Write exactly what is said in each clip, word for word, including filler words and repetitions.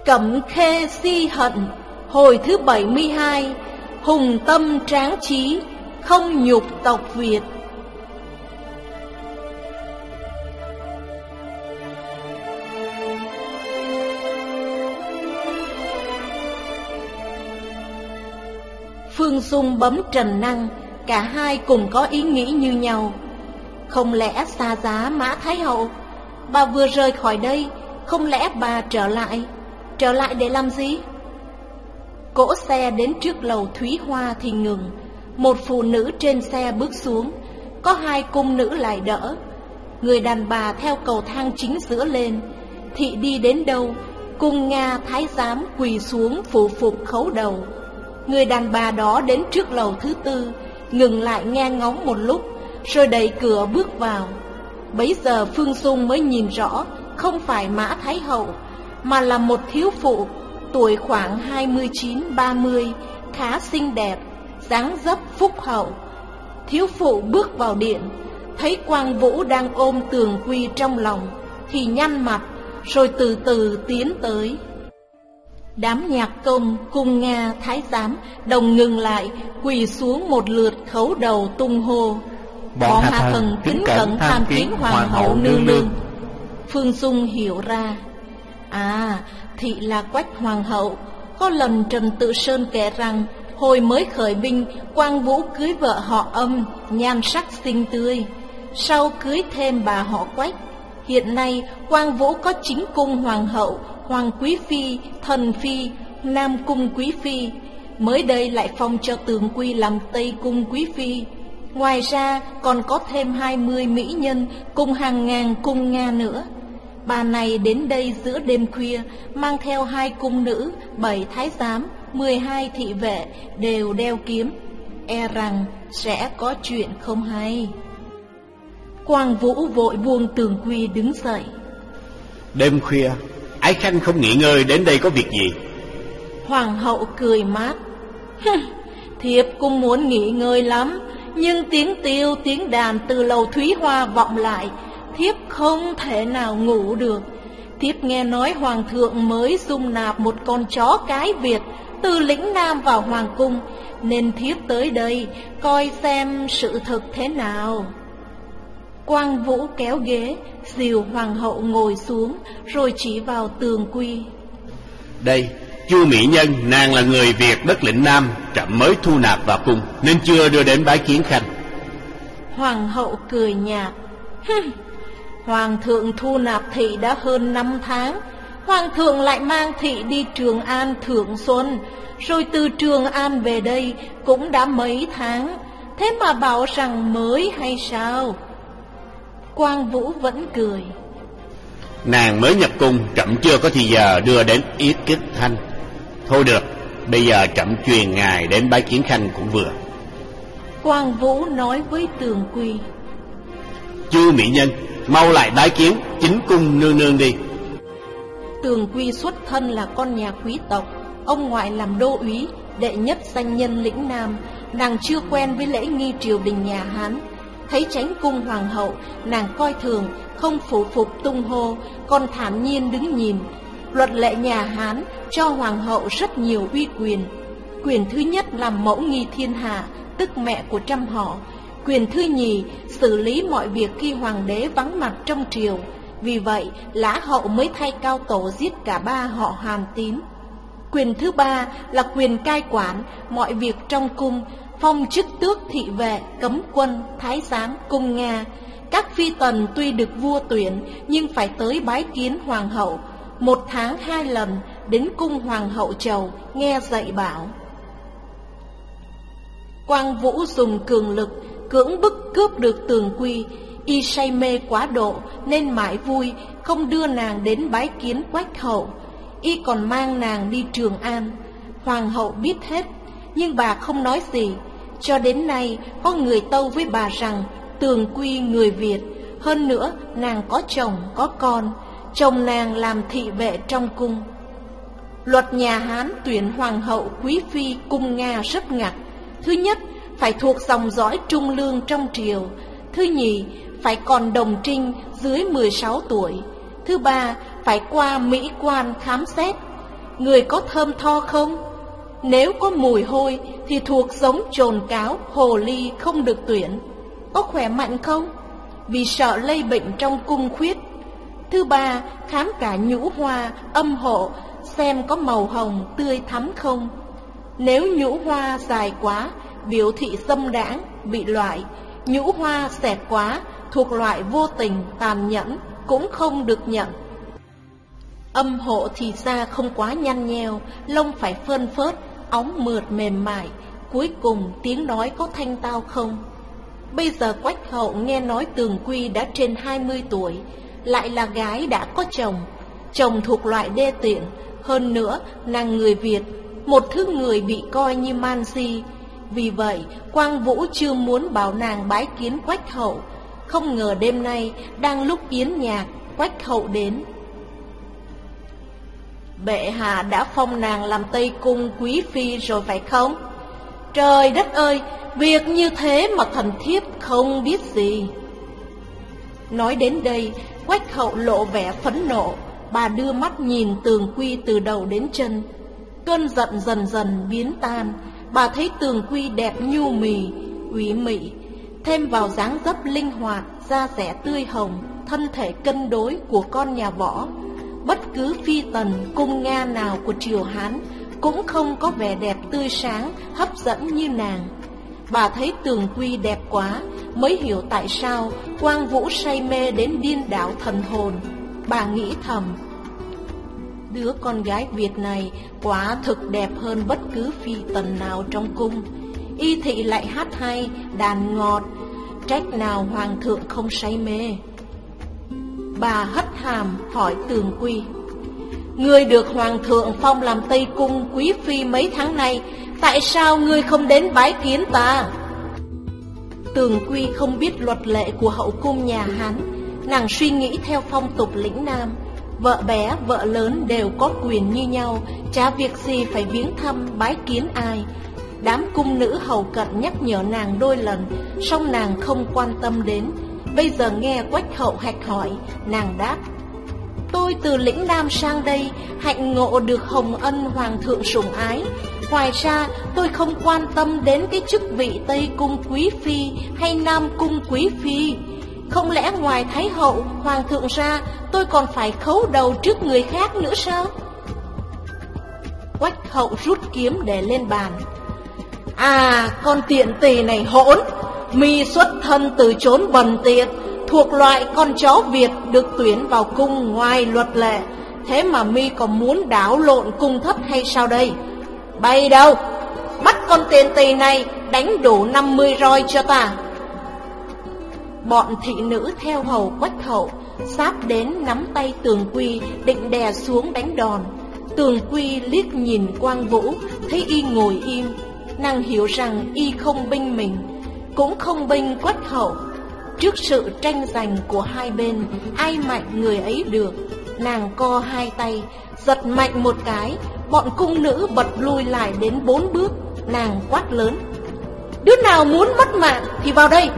Cẩm khê si hận, hồi thứ bảy mươi hai. Hùng tâm tráng trí, không nhục tộc Việt. Phương Dung bấm Trần Năng, cả hai cùng có ý nghĩ như nhau. Không lẽ xa giá Mã Thái Hậu? Bà vừa rời khỏi đây, không lẽ bà trở lại? Trở lại để làm gì? Cỗ xe đến trước lầu Thúy Hoa thì ngừng. Một phụ nữ trên xe bước xuống, có hai cung nữ lại đỡ. Người đàn bà theo cầu thang chính giữa lên. Thị đi đến đâu, cung Nga thái giám quỳ xuống phủ phục khấu đầu. Người đàn bà đó đến trước lầu thứ tư, ngừng lại nghe ngóng một lúc, rồi đẩy cửa bước vào. Bấy giờ Phương Dung mới nhìn rõ, không phải Mã Thái Hậu, mà là một thiếu phụ, tuổi khoảng hai mươi chín ba mươi, khá xinh đẹp, dáng dấp phúc hậu. Thiếu phụ bước vào điện, thấy Quang Vũ đang ôm Tường Quy trong lòng, thì nhăn mặt, rồi từ từ tiến tới. Đám nhạc công, cung Nga, thái giám đồng ngừng lại, quỳ xuống một lượt khấu đầu tung hô: Bọn hạ thần kính cẩn tham kiến hoàng hậu nương nương. Phương Dung hiểu ra, à, thị là Quách hoàng hậu. Có lần Trần Tự Sơn kể rằng, hồi mới khởi binh, Quang Vũ cưới vợ họ Âm, nhan sắc xinh tươi. Sau cưới thêm bà họ Quách. Hiện nay Quang Vũ có chính cung hoàng hậu, hoàng quý phi, thần phi, nam cung quý phi. Mới đây lại phong cho Tường Quy làm tây cung quý phi. Ngoài ra còn có thêm hai mươi mỹ nhân cùng hàng ngàn cung Nga nữa. Bà này đến đây giữa đêm khuya, mang theo hai cung nữ, bảy thái giám, mười hai thị vệ, đều đeo kiếm. E rằng sẽ có chuyện không hay. Quang Vũ vội buông Tường Quy đứng dậy. Đêm khuya, Ái Khanh không nghỉ ngơi đến đây có việc gì? Hoàng hậu cười mát. Thiếp cũng muốn nghỉ ngơi lắm, nhưng tiếng tiêu tiếng đàn từ lầu Thúy Hoa vọng lại, thiếp không thể nào ngủ được. Thiếp nghe nói hoàng thượng mới dung nạp một con chó cái Việt từ lĩnh Nam vào hoàng cung, nên thiếp tới đây coi xem sự thực thế nào. Quang Vũ kéo ghế, dìu hoàng hậu ngồi xuống, rồi chỉ vào Tường Quy. Đây, Chu mỹ nhân, nàng là người Việt đất lĩnh Nam, trẫm mới thu nạp vào cung, nên chưa đưa đến bái kiến khanh. Hoàng hậu cười nhạt. Hoàng thượng thu nạp thị đã hơn năm tháng. Hoàng thượng lại mang thị đi Trường An thưởng xuân, rồi từ Trường An về đây cũng đã mấy tháng. Thế mà bảo rằng mới hay sao? Quang Vũ vẫn cười. Nàng mới nhập cung, trẫm chưa có thì giờ đưa đến yết kích thanh. Thôi được, bây giờ trẫm truyền ngài đến bái kiến khanh cũng vừa. Quang Vũ nói với Tường Quy. Chu mỹ nhân, mau lại bái kiến chính cung nương nương đi. Tường Quy xuất thân là con nhà quý tộc, ông ngoại làm đô úy, đệ nhất danh nhân lĩnh Nam. Nàng chưa quen với lễ nghi triều đình nhà Hán. Thấy chánh cung hoàng hậu, nàng coi thường, không phủ phục tung hô, còn thản nhiên đứng nhìn. Luật lệ nhà Hán cho hoàng hậu rất nhiều uy quyền. Quyền thứ nhất làm mẫu nghi thiên hạ, tức mẹ của trăm họ. Quyền thứ nhì xử lý mọi việc khi hoàng đế vắng mặt trong triều. Vì vậy Lã hậu mới thay Cao Tổ giết cả ba họ Hàn Tín. Quyền thứ ba là quyền cai quản mọi việc trong cung, phong chức tước thị vệ, cấm quân, thái giám, cung Nga. Các phi tần tuy được vua tuyển, nhưng phải tới bái kiến hoàng hậu, một tháng hai lần đến cung hoàng hậu chầu nghe dạy bảo. Quang Vũ dùng cường lực cưỡng bức cướp được Tường Quy. Y say mê quá độ nên mãi vui, không đưa nàng đến bái kiến Quách hậu. Y còn mang nàng đi Trường An. Hoàng hậu biết hết, nhưng bà không nói gì. Cho đến nay có người tâu với bà rằng Tường Quy người Việt. Hơn nữa nàng có chồng có con, chồng nàng làm thị vệ trong cung. Luật nhà Hán tuyển hoàng hậu quý phi cung Nga rất ngặt. Thứ nhất, phải thuộc dòng dõi trung lương trong triều. Thứ nhì, phải còn đồng trinh dưới mười sáu tuổi. Thứ ba, phải qua mỹ quan khám xét. người có thơm tho không? Nếu có mùi hôi thì thuộc giống chồn cáo, hồ ly không được tuyển. Có khỏe mạnh không? Vì sợ lây bệnh trong cung khuyết. Thứ ba, khám cả nhũ hoa, âm hộ, xem có màu hồng, tươi thắm không. Nếu nhũ hoa dài quá, biểu thị xâm đãng, bị loại. Nhũ hoa xẹt quá, thuộc loại vô tình, tàn nhẫn, cũng không được nhận. Âm hộ thì da không quá nhăn nheo, lông phải phơn phớt, óng mượt mềm mại. Cuối cùng tiếng nói có thanh tao không? Bây giờ Quách Hậu nghe nói Tường Quy đã trên hai mươi tuổi, lại là gái đã có chồng. Chồng thuộc loại đê tiện, hơn nữa nàng người Việt, một thứ người bị coi như man di. Vì vậy Quang Vũ chưa muốn bảo nàng bái kiến Quách Hậu. Không ngờ đêm nay đang lúc yến nhạc, Quách Hậu đến. Bệ hạ đã phong nàng làm Tây Cung quý phi rồi phải không? Trời đất ơi, việc như thế mà thần thiếp không biết gì. Nói đến đây, Quách Hậu lộ vẻ phẫn nộ. Bà đưa mắt nhìn Tường Quy từ đầu đến chân. Cơn giận dần dần biến tan. Bà thấy Tường Quy đẹp nhu mì, ủy mị, thêm vào dáng dấp linh hoạt, da dẻ tươi hồng, thân thể cân đối của con nhà Võ. Bất cứ phi tần, cung Nga nào của triều Hán cũng không có vẻ đẹp tươi sáng, hấp dẫn như nàng. Bà thấy Tường Quy đẹp quá, mới hiểu tại sao Quang Vũ say mê đến điên đảo thần hồn. Bà nghĩ thầm, đứa con gái Việt này quả thực đẹp hơn bất cứ phi tần nào trong cung. Y thị lại hát hay, đàn ngọt, trách nào hoàng thượng không say mê. Bà hất hàm hỏi Tường Quy, ngươi được hoàng thượng phong làm Tây Cung quý phi mấy tháng nay, tại sao ngươi không đến bái kiến ta? Tường Quy không biết luật lệ của hậu cung nhà Hán. Nàng suy nghĩ theo phong tục lĩnh Nam, vợ bé, vợ lớn đều có quyền như nhau, chả việc gì phải viếng thăm, bái kiến ai. Đám cung nữ hầu cận nhắc nhở nàng đôi lần, song nàng không quan tâm đến. Bây giờ nghe Quách Hậu hạch hỏi, nàng đáp, tôi từ lĩnh Nam sang đây, hạnh ngộ được hồng ân hoàng thượng sủng ái. Ngoài ra tôi không quan tâm đến cái chức vị Tây Cung quý phi hay Nam Cung quý phi. Không lẽ ngoài Thái Hậu, hoàng thượng ra, tôi còn phải khấu đầu trước người khác nữa sao? Quách Hậu rút kiếm để lên bàn. À, con tiện tỳ này hỗn, mi xuất thân từ chốn bần tiện, thuộc loại con chó Việt được tuyển vào cung ngoài luật lệ. Thế mà mi còn muốn đảo lộn cung thất hay sao đây? Bay đâu, bắt con tiện tỳ này đánh đủ năm mươi roi cho ta. Bọn thị nữ theo hầu Quách Hậu sáp đến nắm tay Tường Quy, định đè xuống đánh đòn. Tường Quy liếc nhìn Quang Vũ, thấy y ngồi im. Nàng hiểu rằng y không binh mình, cũng không binh Quách Hậu. Trước sự tranh giành của hai bên, ai mạnh người ấy được. Nàng co hai tay, giật mạnh một cái, bọn cung nữ bật lui lại đến bốn bước. Nàng quát lớn, đứa nào muốn mất mạng thì vào đây.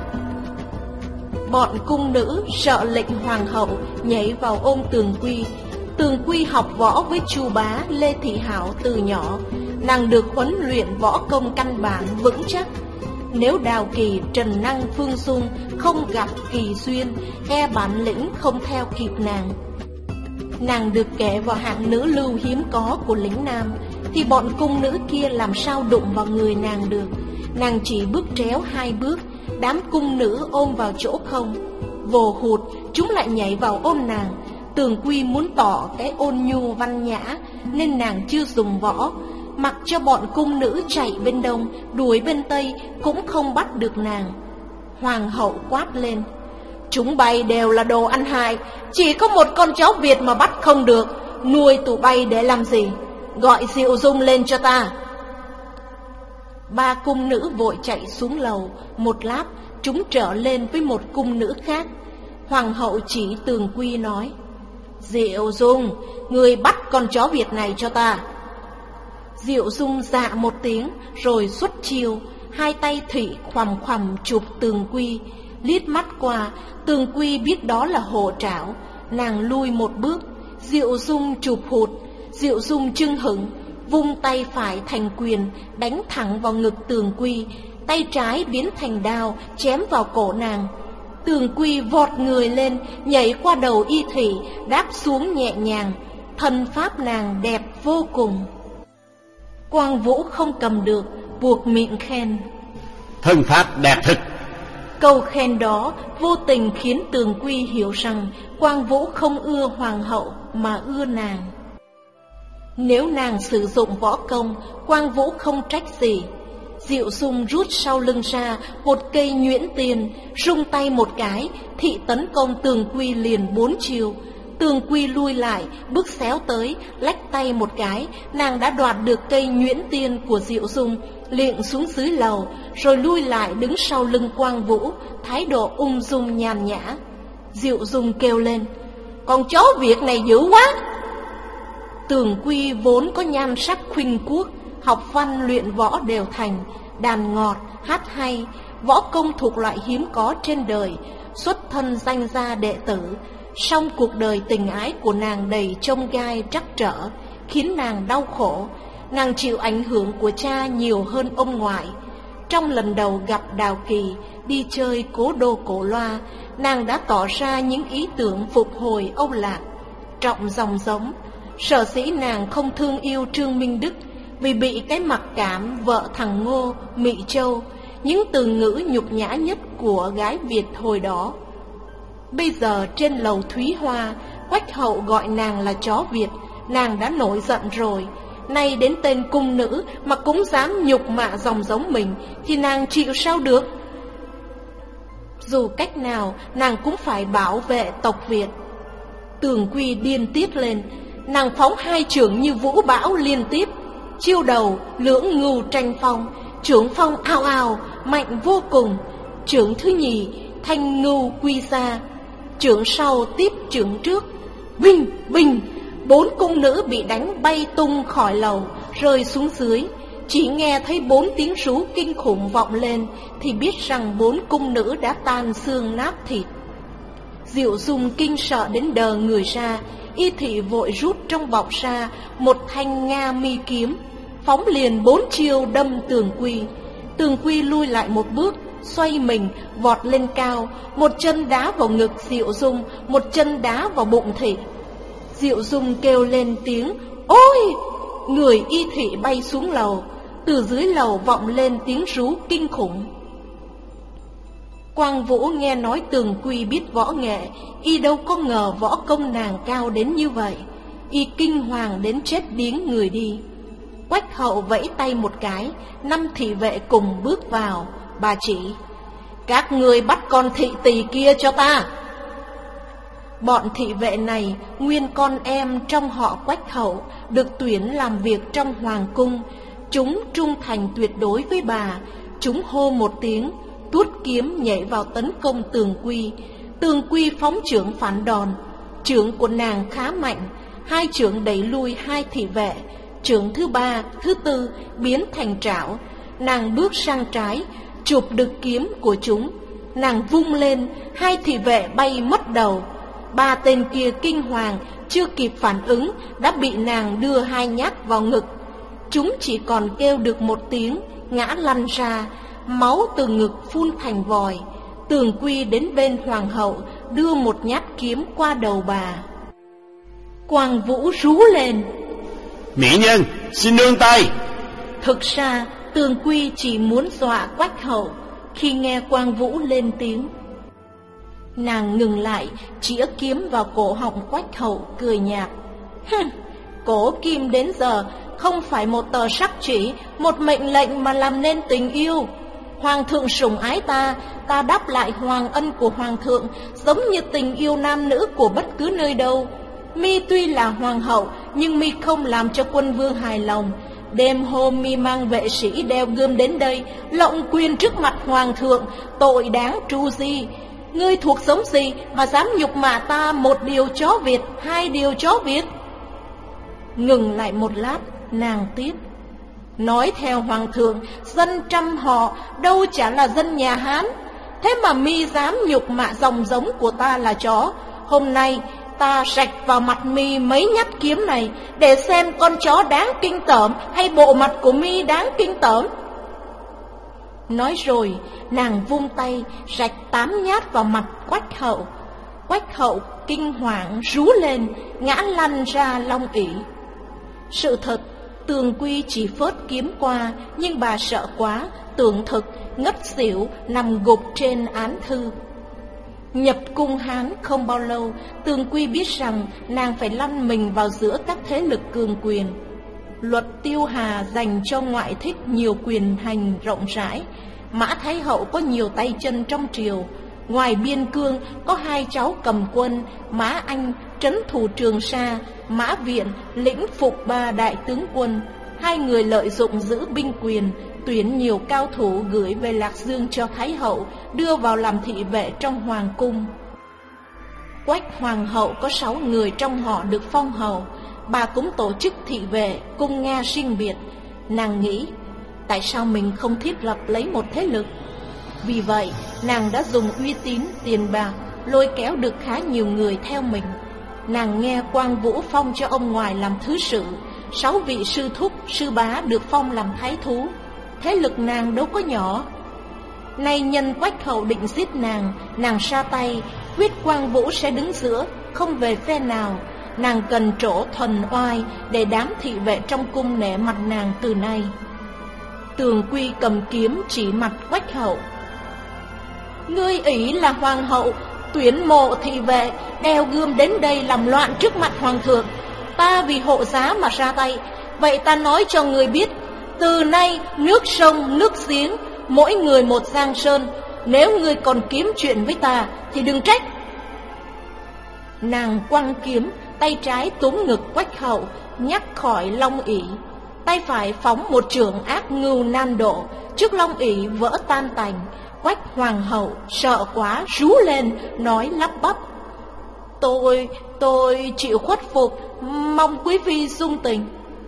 Bọn cung nữ sợ lệnh hoàng hậu, nhảy vào ôm Tường Quy. Tường Quy học võ với Chu Bá, Lê Thị Hảo từ nhỏ. Nàng được huấn luyện võ công căn bản vững chắc. Nếu Đào Kỳ, Trần Năng, Phương Dung không gặp kỳ duyên, e bản lĩnh không theo kịp nàng. Nàng được kể vào hạng nữ lưu hiếm có của lĩnh Nam, thì bọn cung nữ kia làm sao đụng vào người nàng được. Nàng chỉ bước tréo hai bước, đám cung nữ ôm vào chỗ không. Vồ hụt, chúng lại nhảy vào ôm nàng. Tường Quy muốn tỏ cái ôn nhu văn nhã, nên nàng chưa dùng võ. Mặc cho bọn cung nữ chạy bên đông, đuổi bên tây, cũng không bắt được nàng. Hoàng hậu quát lên, chúng bay đều là đồ ăn hại, chỉ có một con chó Việt mà bắt không được, nuôi tụi bay để làm gì? Gọi Diệu Dung lên cho ta. Ba cung nữ vội chạy xuống lầu. Một lát chúng trở lên với một cung nữ khác. Hoàng hậu chỉ Tường Quy nói, Diệu Dung, người bắt con chó Việt này cho ta. Diệu Dung dạ một tiếng rồi xuất chiêu. Hai tay thủy khoằm khoằm chụp Tường Quy. Liếc mắt qua, Tường Quy biết đó là hổ trảo. Nàng lui một bước, Diệu Dung chụp hụt. Diệu Dung chưng hửng, vung tay phải thành quyền, đánh thẳng vào ngực Tường Quy, tay trái biến thành đao, chém vào cổ nàng. Tường Quy vọt người lên, nhảy qua đầu Y Thị, đáp xuống nhẹ nhàng. Thân pháp nàng đẹp vô cùng. Quang Vũ không cầm được, buộc miệng khen: thân pháp đẹp thực. Câu khen đó vô tình khiến Tường Quy hiểu rằng Quang Vũ không ưa hoàng hậu mà ưa nàng. Nếu nàng sử dụng võ công, Quang Vũ không trách gì. Diệu Dung rút sau lưng ra một cây nhuyễn tiền, rung tay một cái, thị tấn công Tường Quy liền bốn chiều. Tường Quy lui lại, bước xéo tới, lách tay một cái, nàng đã đoạt được cây nhuyễn tiên của Diệu Dung, liệng xuống dưới lầu, rồi lui lại đứng sau lưng Quang Vũ, thái độ ung dung nhàn nhã. Diệu Dung kêu lên: con chó Việt này dữ quá. Tường Quy vốn có nhan sắc khuynh quốc, học văn luyện võ đều thành, đàn ngọt, hát hay, võ công thuộc loại hiếm có trên đời, xuất thân danh gia đệ tử. Song cuộc đời tình ái của nàng đầy chông gai trắc trở, khiến nàng đau khổ. Nàng chịu ảnh hưởng của cha nhiều hơn ông ngoại. Trong lần đầu gặp Đào Kỳ, đi chơi cố đô Cổ Loa, nàng đã tỏ ra những ý tưởng phục hồi Âu Lạc, trọng dòng giống. Sở dĩ nàng không thương yêu Trương Minh Đức, vì bị cái mặc cảm vợ thằng Ngô, Mị Châu, những từ ngữ nhục nhã nhất của gái Việt hồi đó. Bây giờ trên lầu Thúy Hoa, Quách hậu gọi nàng là chó Việt, nàng đã nổi giận rồi. Nay đến tên cung nữ mà cũng dám nhục mạ dòng giống mình, thì nàng chịu sao được? Dù cách nào, nàng cũng phải bảo vệ tộc Việt. Tường Quy điên tiết lên, nàng phóng hai chưởng như vũ bão liên tiếp. Chiêu đầu lưỡng ngưu tranh phong, chưởng phong ao ao, mạnh vô cùng. Chưởng thứ nhì thanh ngưu quy ra, chưởng sau tiếp chưởng trước. Bình, bình, bốn cung nữ bị đánh bay tung khỏi lầu, rơi xuống dưới. Chỉ nghe thấy bốn tiếng rú kinh khủng vọng lên, thì biết rằng bốn cung nữ đã tan xương nát thịt. Diệu Dung kinh sợ đến đờ người ra. Y Thị vội rút trong bọc ra một thanh nga mi kiếm, phóng liền bốn chiêu đâm Tường Quy. Tường Quy lui lại một bước, xoay mình vọt lên cao, một chân đá vào ngực Diệu Dung, một chân đá vào bụng Thị. Diệu Dung kêu lên tiếng ôi, người Y Thị bay xuống lầu. Từ dưới lầu vọng lên tiếng rú kinh khủng. Quang Vũ nghe nói Tường Quy biết võ nghệ, y đâu có ngờ võ công nàng cao đến như vậy. Y kinh hoàng đến chết điếng người đi. Quách hậu vẫy tay một cái, năm thị vệ cùng bước vào. Bà chỉ: các người bắt con thị tỳ kia cho ta. Bọn thị vệ này nguyên con em trong họ Quách hậu, được tuyển làm việc trong hoàng cung. Chúng trung thành tuyệt đối với bà. Chúng hô một tiếng, tuốt kiếm nhảy vào tấn công Tường Quy. Tường Quy phóng chưởng phản đòn. Chưởng của nàng khá mạnh, hai chưởng đẩy lui hai thị vệ. Chưởng thứ ba, thứ tư biến thành trảo. Nàng bước sang trái, chụp được kiếm của chúng. Nàng vung lên, hai thị vệ bay mất đầu. Ba tên kia kinh hoàng, chưa kịp phản ứng, đã bị nàng đưa hai nhát vào ngực. Chúng chỉ còn kêu được một tiếng, ngã lăn ra, máu từ ngực phun thành vòi. Tường Quy đến bên hoàng hậu, đưa một nhát kiếm qua đầu bà. Quang Vũ rú lên: mỹ nhân, xin nương tay. Thực ra Tường Quy chỉ muốn dọa Quách hậu. Khi nghe Quang Vũ lên tiếng, nàng ngừng lại, chĩa kiếm vào cổ họng Quách hậu, cười nhạt: cổ kim đến giờ không phải một tờ sắc chỉ, một mệnh lệnh mà làm nên tình yêu. Hoàng thượng sủng ái ta, ta đáp lại hoàng ân của hoàng thượng, giống như tình yêu nam nữ của bất cứ nơi đâu. Mi tuy là hoàng hậu, nhưng mi không làm cho quân vương hài lòng. Đêm hôm mi mang vệ sĩ đeo gươm đến đây, lộng quyền trước mặt hoàng thượng, tội đáng tru di. Ngươi thuộc giống gì mà dám nhục mạ ta một điều chó Việt, hai điều chó Việt? Ngừng lại một lát, nàng tiếp: nói theo hoàng thượng, dân trăm họ đâu chả là dân nhà Hán. Thế mà mi dám nhục mạ dòng giống của ta là chó. Hôm nay ta rạch vào mặt mi mấy nhát kiếm này, để xem con chó đáng kinh tởm hay bộ mặt của mi đáng kinh tởm. Nói rồi, nàng vung tay rạch tám nhát vào mặt Quách Hậu. Quách Hậu kinh hoàng rú lên, ngã lăn ra long ỷ. Sự thật, Tường Quy chỉ phớt kiếm qua, nhưng bà sợ quá, tưởng thực, ngất xỉu, nằm gục trên án thư. Nhập cung Hán không bao lâu, Tường Quy biết rằng nàng phải lăn mình vào giữa các thế lực cường quyền. Luật Tiêu Hà dành cho ngoại thích nhiều quyền hành rộng rãi. Mã Thái Hậu có nhiều tay chân trong triều. Ngoài biên cương có hai cháu cầm quân, Mã Anh trấn thủ Trường Sa, Mã Viện lĩnh phục ba đại tướng quân. Hai người lợi dụng giữ binh quyền, tuyển nhiều cao thủ gửi về Lạc Dương cho Thái Hậu, đưa vào làm thị vệ trong hoàng cung. Quách Hoàng hậu có sáu người trong họ được phong hầu. Bà cũng tổ chức thị vệ, cung Nga riêng biệt. Nàng nghĩ, tại sao mình không thiết lập lấy một thế lực? Vì vậy, nàng đã dùng uy tín, tiền bạc, lôi kéo được khá nhiều người theo mình. Nàng nghe Quang Vũ phong cho ông ngoại làm thứ sự, sáu vị sư thúc, sư bá được phong làm thái thú. Thế lực nàng đâu có nhỏ. Nay nhân Quách Hậu định giết nàng, nàng ra tay, quyết Quang Vũ sẽ đứng giữa, không về phe nào. Nàng cần trổ thuần oai để đám thị vệ trong cung nể mặt nàng từ nay. Tường Quy cầm kiếm chỉ mặt Quách Hậu. Ngươi ỷ là hoàng hậu, tuyển mộ thị vệ, đeo gươm đến đây làm loạn trước mặt hoàng thượng. Ta vì hộ giá mà ra tay. Vậy ta nói cho ngươi biết, từ nay nước sông, nước giếng, mỗi người một giang sơn. Nếu ngươi còn kiếm chuyện với ta thì đừng trách. Nàng quăng kiếm, tay trái túm ngực Quách Hậu, nhắc khỏi long ỷ. Tay phải phóng một chưởng ác ngưu nan độ, trước long ỷ vỡ tan tành. Quách Hoàng hậu sợ quá rú lên, nói lắp bắp: Tôi, tôi chịu khuất phục, mong quý phi dung tình.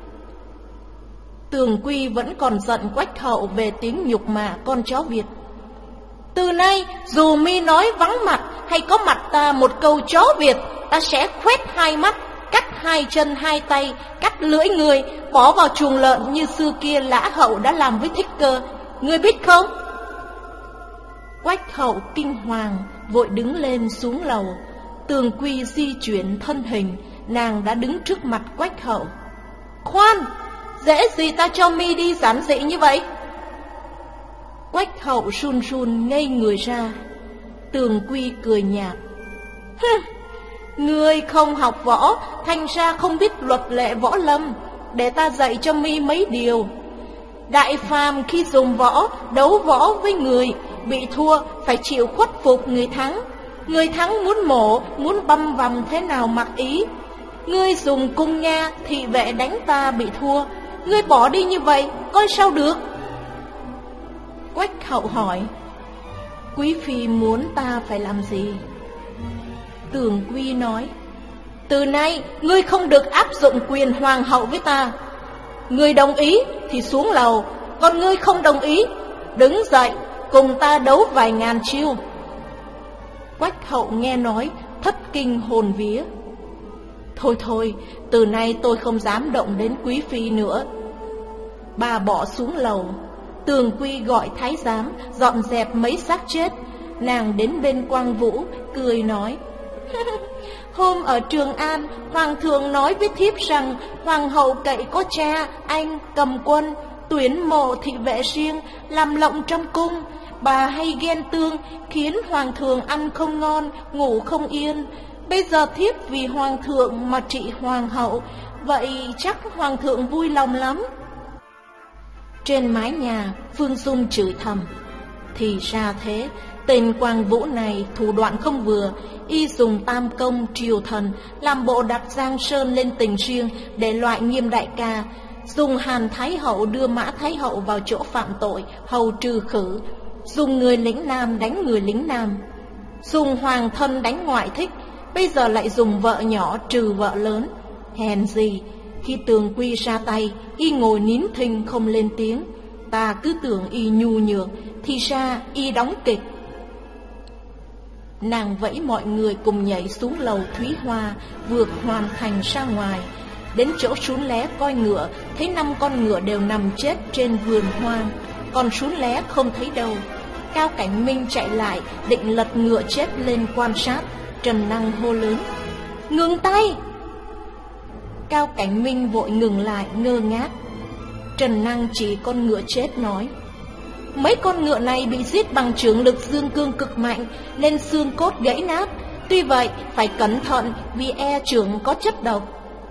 Tường Quy vẫn còn giận Quách Hậu về tiếng nhục mạ con chó Việt. Từ nay, dù mi nói vắng mặt hay có mặt ta một câu chó Việt, ta sẽ khoét hai mắt, cắt hai chân hai tay, cắt lưỡi người, bỏ vào chuồng lợn như xưa kia Lã Hậu đã làm với Thích Cơ. Ngươi biết không? Quách Hậu kinh hoàng, vội đứng lên xuống lầu. Tường Quy di chuyển thân hình, nàng đã đứng trước mặt Quách Hậu. Khoan, dễ gì ta cho mi đi giản dị như vậy? Quách Hậu run run ngây người ra. Tường Quy cười nhạt: Ngươi không học võ, thành ra không biết luật lệ võ lâm. Để ta dạy cho mi mấy điều. Đại phàm khi dùng võ, đấu võ với người, bị thua phải chịu khuất phục người thắng. Người thắng muốn mổ, muốn băm vằm thế nào mặc ý. Ngươi dùng cung Nga, thị vệ đánh ta bị thua, ngươi bỏ đi như vậy, coi sao được? Quách Hậu hỏi: Quý phi muốn ta phải làm gì? Tường Quy nói: Từ nay, ngươi không được áp dụng quyền hoàng hậu với ta. Ngươi đồng ý thì xuống lầu, còn ngươi không đồng ý, đứng dậy, cùng ta đấu vài ngàn chiêu. Quách Hậu nghe nói, thất kinh hồn vía. Thôi thôi, từ nay tôi không dám động đến quý phi nữa. Bà bỏ xuống lầu. Tường Quy gọi thái giám dọn dẹp mấy xác chết. Nàng đến bên Quang Vũ, cười nói: Hôm ở Trường An, hoàng thượng nói với thiếp rằng hoàng hậu cậy có cha, anh, cầm quân, tuyển mộ thị vệ riêng, làm lộng trong cung. Bà hay ghen tương, khiến hoàng thượng ăn không ngon, ngủ không yên. Bây giờ thiếp vì hoàng thượng mà trị hoàng hậu, vậy chắc hoàng thượng vui lòng lắm. Trên mái nhà, Phương Dung chửi thầm: Thì ra thế, tên Quang Vũ này thủ đoạn không vừa. Y dùng tam công triều thần, làm bộ đặt Giang Sơn lên tình riêng để loại Nghiêm đại ca. Dùng Hàn Thái hậu đưa Mã Thái hậu vào chỗ phạm tội, hầu trừ khử. Dùng người lính nam đánh người lính nam. Dùng hoàng thân đánh ngoại thích. Bây giờ lại dùng vợ nhỏ trừ vợ lớn. Hèn gì, khi Tường Quy ra tay, y ngồi nín thinh không lên tiếng. Ta cứ tưởng y nhu nhược, thì ra y đóng kịch. Nàng vẫy mọi người cùng nhảy xuống lầu Thúy Hoa, vượt hoàn thành ra ngoài. Đến chỗ Sún Lé coi ngựa, thấy năm con ngựa đều nằm chết trên vườn hoang, còn Sún Lé không thấy đâu. Cao Cảnh Minh chạy lại, định lật ngựa chết lên quan sát. Trần Năng hô lớn: "Ngừng tay!" Cao Cảnh Minh vội ngừng lại, ngơ ngác. Trần Năng chỉ con ngựa chết nói: "Mấy con ngựa này bị giết bằng chưởng lực dương cương cực mạnh, nên xương cốt gãy nát. Tuy vậy phải cẩn thận, vì e chưởng có chất độc."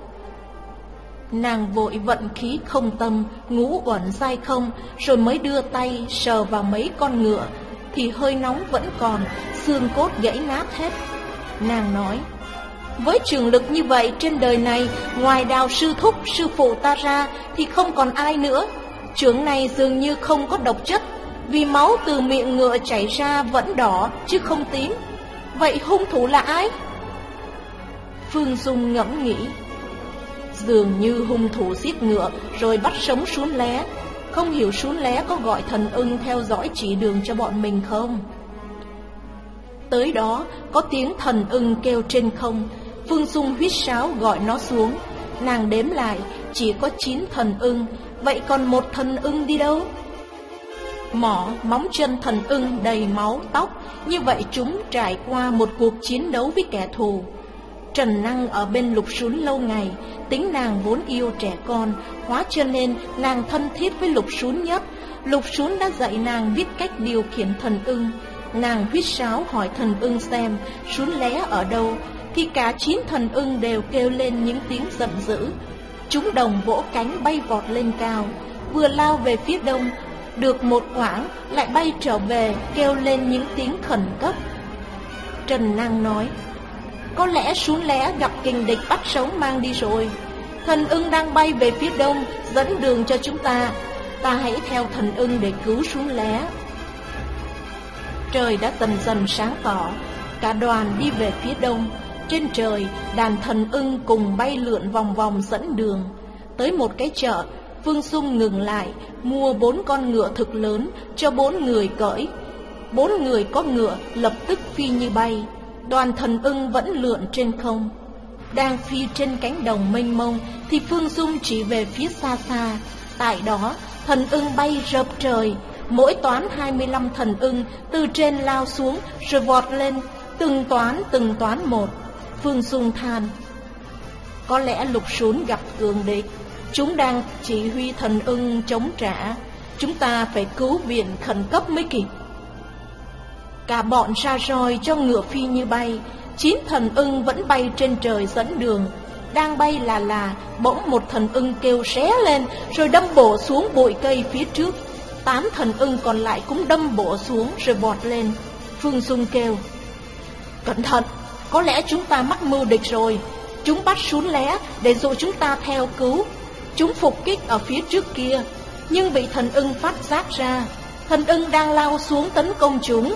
Nàng vội vận khí không tâm, ngũ uẩn giai không, rồi mới đưa tay sờ vào mấy con ngựa, thì hơi nóng vẫn còn, xương cốt gãy nát hết. Nàng nói: "Với trường lực như vậy, trên đời này ngoài Đào sư thúc, sư phụ ta ra thì không còn ai nữa. Chưởng này dường như không có độc chất, vì máu từ miệng ngựa chảy ra vẫn đỏ chứ không tím. Vậy hung thủ là ai?" Phương Dung ngẫm nghĩ: dường như hung thủ giết ngựa rồi bắt sống Sún Lé. Không hiểu Sún Lé có gọi Thần Ưng theo dõi chỉ đường cho bọn mình không? Tới đó có tiếng Thần Ưng kêu trên không. Phương Dung huýt sáo gọi nó xuống. Nàng đếm lại chỉ có chín thần ưng. Vậy còn một thần ưng đi đâu? Mỏ, móng chân thần ưng đầy máu tóc. Như vậy chúng trải qua một cuộc chiến đấu với kẻ thù. Trần Năng ở bên Lục Sún lâu ngày, tính nàng vốn yêu trẻ con, hóa cho nên nàng thân thiết với Lục Sún nhất. Lục Sún đã dạy nàng biết cách điều khiển thần ưng. Nàng huýt sáo hỏi thần ưng xem Sún Lé ở đâu, thì cả chín thần ưng đều kêu lên những tiếng giận dữ. Chúng đồng vỗ cánh bay vọt lên cao, vừa lao về phía đông, được một quãng lại bay trở về kêu lên những tiếng khẩn cấp. Trần Năng nói: có lẽ Sún Lé gặp kình địch bắt sống mang đi rồi. Thần ưng đang bay về phía đông, dẫn đường cho chúng ta. Ta hãy theo thần ưng để cứu Sún Lé. Trời đã dần dần sáng tỏ, cả đoàn đi về phía đông. Trên trời, đàn thần ưng cùng bay lượn vòng vòng dẫn đường. Tới một cái chợ, Phương Dung ngừng lại, mua bốn con ngựa thực lớn cho bốn người cưỡi. Bốn người có ngựa lập tức phi như bay. Đoàn thần ưng vẫn lượn trên không. Đang phi trên cánh đồng mênh mông thì Phương Dung chỉ về phía xa xa. Tại đó, thần ưng bay rợp trời. Mỗi toán hai mươi lăm thần ưng từ trên lao xuống rồi vọt lên, từng toán từng toán một. Phương Dung than: có lẽ Lục Sún gặp cường địch. Chúng đang chỉ huy thần ưng chống trả. Chúng ta phải cứu viện khẩn cấp mới kịp. Cả bọn ra roi cho ngựa phi như bay. Chín thần ưng vẫn bay trên trời dẫn đường. Đang bay là là, bỗng một thần ưng kêu ré lên, rồi đâm bổ xuống bụi cây phía trước. Tám thần ưng còn lại cũng đâm bổ xuống rồi vọt lên. Phương Dung kêu: cẩn thận, có lẽ chúng ta mắc mưu địch rồi. Chúng bắt Sún Lé để dụ chúng ta theo cứu. Chúng phục kích ở phía trước kia, nhưng bị thần ưng phát giác ra. Thần ưng đang lao xuống tấn công chúng.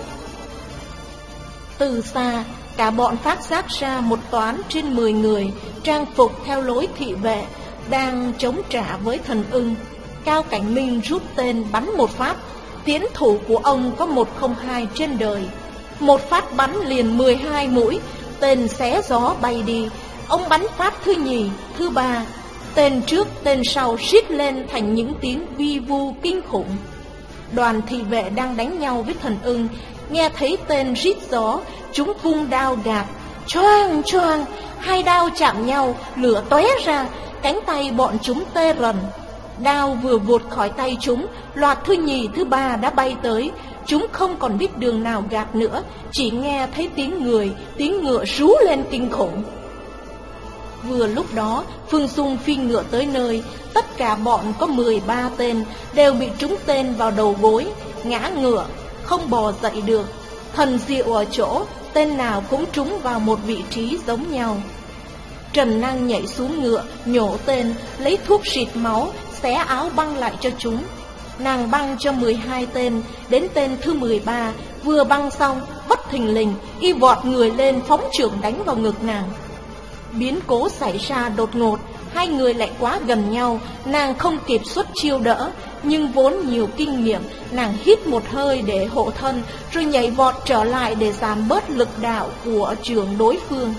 Từ xa, cả bọn phát giác ra một toán trên mười người, trang phục theo lối thị vệ, đang chống trả với thần ưng. Cao Cảnh Minh rút tên bắn một phát. Tiến thủ của ông có một không hai trên đời. Một phát bắn liền mười hai mũi, tên xé gió bay đi. Ông bắn phát thứ nhì, thứ ba. Tên trước, tên sau rít lên thành những tiếng vi vu kinh khủng. Đoàn thị vệ đang đánh nhau với thần ưng, nghe thấy tên rít gió, chúng vung đao gạt. Choang choang, hai đao chạm nhau, lửa tóe ra, cánh tay bọn chúng tê rần. Đao vừa vụt khỏi tay chúng, loạt thứ nhì, thứ ba đã bay tới. Chúng không còn biết đường nào gạt nữa, chỉ nghe thấy tiếng người, tiếng ngựa rú lên kinh khủng. Vừa lúc đó, Phương Dung phi ngựa tới nơi. Tất cả bọn có mười ba tên đều bị trúng tên vào đầu gối, ngã ngựa, không bò dậy được. Thần diệu ở chỗ, tên nào cũng trúng vào một vị trí giống nhau. Trần Năng nhảy xuống ngựa, nhổ tên, lấy thuốc xịt máu, xé áo băng lại cho chúng. Nàng băng cho mười hai tên, đến tên thứ mười ba, vừa băng xong, bất thình lình, y vọt người lên phóng chưởng đánh vào ngực nàng. Biến cố xảy ra đột ngột, Hai người lại quá gần nhau, nàng không kịp xuất chiêu đỡ, nhưng vốn nhiều kinh nghiệm, nàng hít một hơi để hộ thân, rồi nhảy vọt trở lại để giảm bớt lực đạo của chưởng đối phương.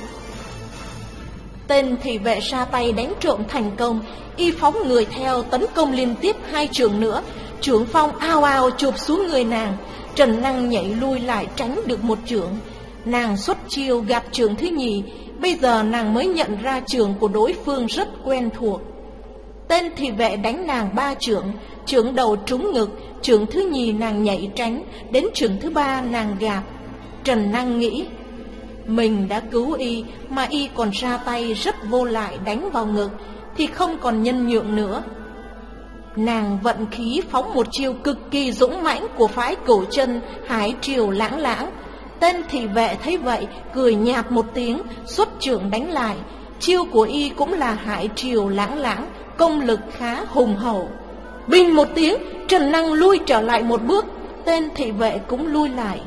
Tên thị vệ ra tay đánh trộm thành công, y phóng người theo tấn công liên tiếp hai chưởng nữa, chưởng phong ao ao chụp xuống người nàng. Trần Năng nhảy lui lại tránh được một chưởng. Nàng xuất chiêu gặp chưởng thứ nhì, bây giờ nàng mới nhận ra chưởng của đối phương rất quen thuộc. Tên thị vệ đánh nàng ba chưởng, chưởng đầu trúng ngực, chưởng thứ nhì nàng nhảy tránh, đến chưởng thứ ba nàng gạt. Trần Năng nghĩ, mình đã cứu y mà y còn ra tay rất vô lại đánh vào ngực, thì không còn nhân nhượng nữa. Nàng vận khí phóng một chiêu cực kỳ dũng mãnh của phái Cửu Chân Hải Triều Lãng Lãng. Tên thị vệ thấy vậy, cười nhạt một tiếng, xuất chưởng đánh lại. Chiêu của y cũng là Hải Triều Lãng Lãng, công lực khá hùng hậu. Bình một tiếng, Trần Năng lui trở lại một bước, tên thị vệ cũng lui lại.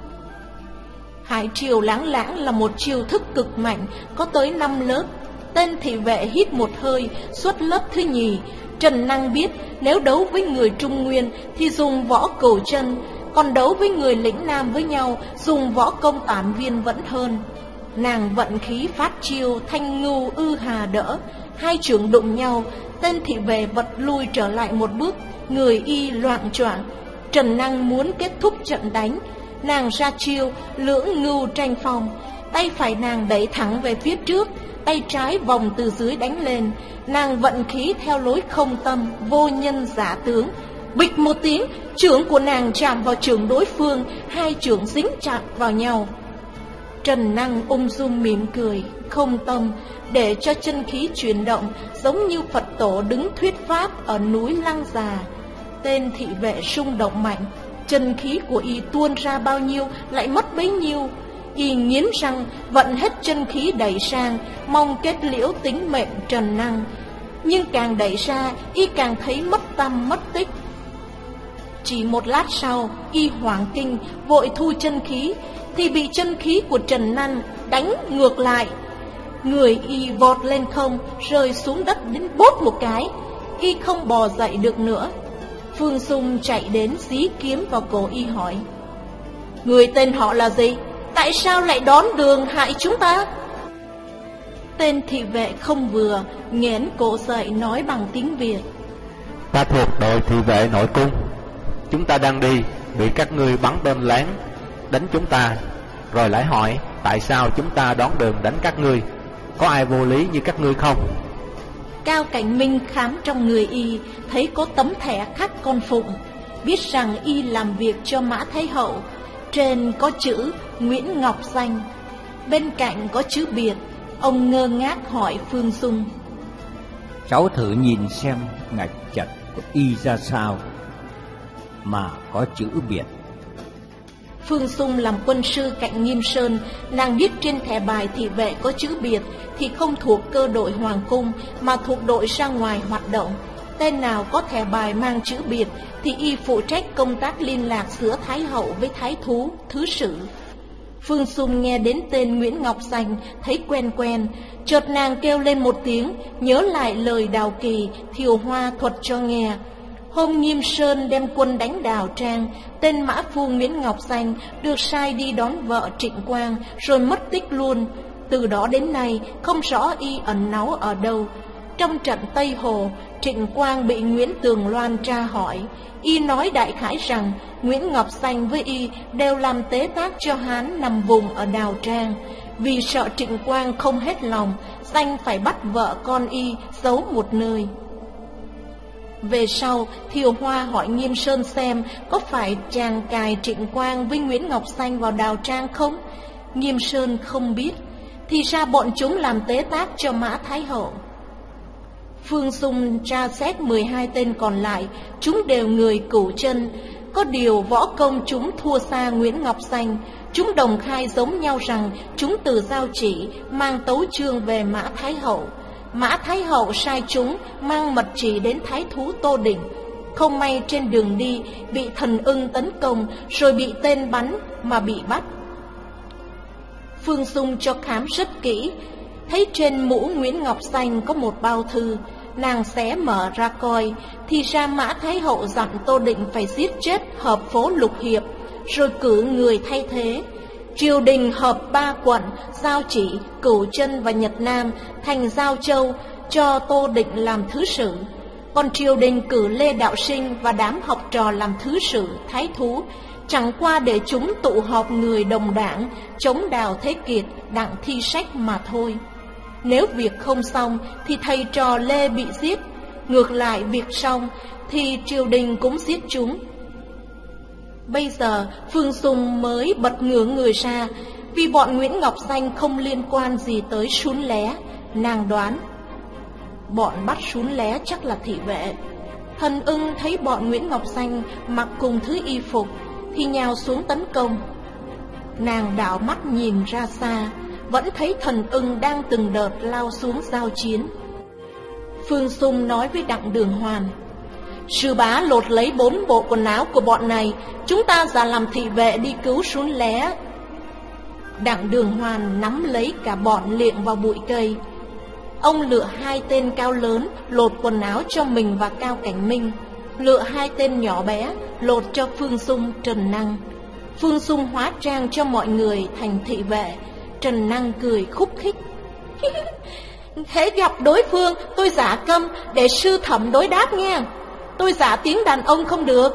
Hải Triều Lãng Lãng là một chiêu thức cực mạnh, có tới năm lớp. Tên thị vệ hít một hơi, xuất lớp thứ nhì. Trần Năng biết nếu đấu với người Trung Nguyên thì dùng võ Cửu Chân, còn đấu với người lĩnh Nam với nhau dùng võ công Tản Viên vẫn hơn. Nàng vận khí phát chiêu Thanh Ngưu Ư Hà đỡ, hai chưởng đụng nhau, tên thị vệ vật lui trở lại một bước, người y loạng choạng. Trần Năng muốn kết thúc trận đánh, nàng ra chiêu Lưỡng Ngưu Tranh Phong, tay phải nàng đẩy thẳng về phía trước, tay trái vòng từ dưới đánh lên. Nàng vận khí theo lối không tâm, vô nhân giả tướng. Bịch một tiếng, chưởng của nàng chạm vào chưởng đối phương, hai chưởng dính chặt vào nhau. Trần Năng ung dung mỉm cười, không tâm, để cho chân khí chuyển động, giống như Phật tổ đứng thuyết pháp ở núi Lăng Già. Tên thị vệ rung động mạnh, chân khí của y tuôn ra bao nhiêu lại mất bấy nhiêu. Y nghiến răng vận hết chân khí đẩy sang, mong kết liễu tính mệnh Trần Năng. Nhưng càng đẩy ra, y càng thấy mất tăm mất tích. Chỉ một lát sau, y hoảng kinh, vội thu chân khí, thì bị chân khí của Trần Năng đánh ngược lại. Người y vọt lên không, rơi xuống đất đến bốp một cái, y không bò dậy được nữa. Phương Dung chạy đến dí kiếm vào cổ y hỏi, người tên họ là gì? Tại sao lại đón đường hại chúng ta? Tên thị vệ không vừa, nghẽn cổ dậy nói bằng tiếng Việt, ta thuộc đội thị vệ nội cung. Chúng ta đang đi, bị các ngươi bắn tên lén đánh chúng ta, rồi lại hỏi tại sao chúng ta đón đường đánh các ngươi, có ai vô lý như các ngươi không? Cao Cảnh Minh khám trong người y, thấy có tấm thẻ khắc con phụng, biết rằng y làm việc cho Mã Thái Hậu. Trên có chữ Nguyễn Ngọc Danh, bên cạnh có chữ biệt. Ông ngơ ngác hỏi Phương Dung, cháu thử nhìn xem ngạch chật của y ra sao mà có chữ biệt. Phương Dung làm quân sư cạnh Nghiêm Sơn, nàng biết trên thẻ bài thị vệ có chữ biệt thì không thuộc cơ đội Hoàng Cung mà thuộc đội ra ngoài hoạt động. Tên nào có thẻ bài mang chữ biệt thì y phụ trách công tác liên lạc giữa Thái Hậu với Thái Thú, Thứ Sử. Phương Dung nghe đến tên Nguyễn Ngọc Danh thấy quen quen, chợt nàng kêu lên một tiếng, nhớ lại lời Đào Kỳ, Thiều Hoa thuật cho nghe. Hôm Nghiêm Sơn đem quân đánh Đào Trang, tên mã phu Nguyễn Ngọc Danh được sai đi đón vợ Trịnh Quang rồi mất tích luôn. Từ đó đến nay không rõ y ẩn náu ở đâu. Trong trận Tây Hồ, Trịnh Quang bị Nguyễn Tường Loan tra hỏi, y nói đại khái rằng Nguyễn Ngọc Danh với y đều làm tế tác cho Hán nằm vùng ở Đào Trang. Vì sợ Trịnh Quang không hết lòng, Danh phải bắt vợ con y giấu một nơi. Về sau, Thiều Hoa hỏi Nghiêm Sơn xem có phải chàng cài Trịnh Quang với Nguyễn Ngọc Danh vào Đào Trang không? Nghiêm Sơn không biết, thì ra bọn chúng làm tế tác cho Mã Thái Hậu. Phương Dung tra xét mười hai tên còn lại, chúng đều người Cửu Chân. Có điều võ công chúng thua xa Nguyễn Ngọc Danh. Chúng đồng khai giống nhau rằng chúng từ Giao Chỉ mang tấu chương về Mã Thái Hậu. Mã Thái Hậu sai chúng mang mật chỉ đến Thái Thú Tô Đỉnh. Không may trên đường đi bị thần ưng tấn công, rồi bị tên bắn mà bị bắt. Phương Dung cho khám rất kỹ, thấy trên mũ Nguyễn Ngọc Xanh có một bao thư. Nàng xé mở ra coi, thì ra Mã Thái Hậu dặn Tô Định phải giết chết hợp phố Lục Hiệp, rồi cử người thay thế. Triều đình hợp ba quận Giao Chỉ, Cửu Chân và Nhật Nam thành Giao Châu, cho Tô Định làm thứ sử. Còn triều đình cử Lê Đạo Sinh và đám học trò làm thứ sử, thái thú, chẳng qua để chúng tụ họp người đồng đảng chống Đào Thế Kiệt, Đặng Thi Sách mà thôi. Nếu việc không xong thì thầy trò Lê bị giết, ngược lại việc xong thì triều đình cũng giết chúng. Bây giờ Phương Dung mới bật ngửa người ra, vì bọn Nguyễn Ngọc Xanh không liên quan gì tới Sún Lé. Nàng đoán bọn bắt Sún Lé chắc là thị vệ. Thần Ưng thấy bọn Nguyễn Ngọc Xanh mặc cùng thứ y phục thì nhào xuống tấn công. Nàng đảo mắt nhìn ra xa, vẫn thấy Thần Ưng đang từng đợt lao xuống giao chiến. Phương Dung nói với Đặng Đường Hoàn: sư bá lột lấy bốn bộ quần áo của bọn này, chúng ta ra làm thị vệ đi cứu Sún Lé. Đặng Đường Hoàn nắm lấy cả bọn liệng vào bụi cây. Ông lựa hai tên cao lớn lột quần áo cho mình và Cao Cảnh Minh, lựa hai tên nhỏ bé lột cho Phương Dung, Trần Năng. Phương Dung hóa trang cho mọi người thành thị vệ. Trần Năng cười khúc khích: hễ gặp đối phương tôi giả câm để sư thẩm đối đáp nghe. Tôi giả tiếng đàn ông không được.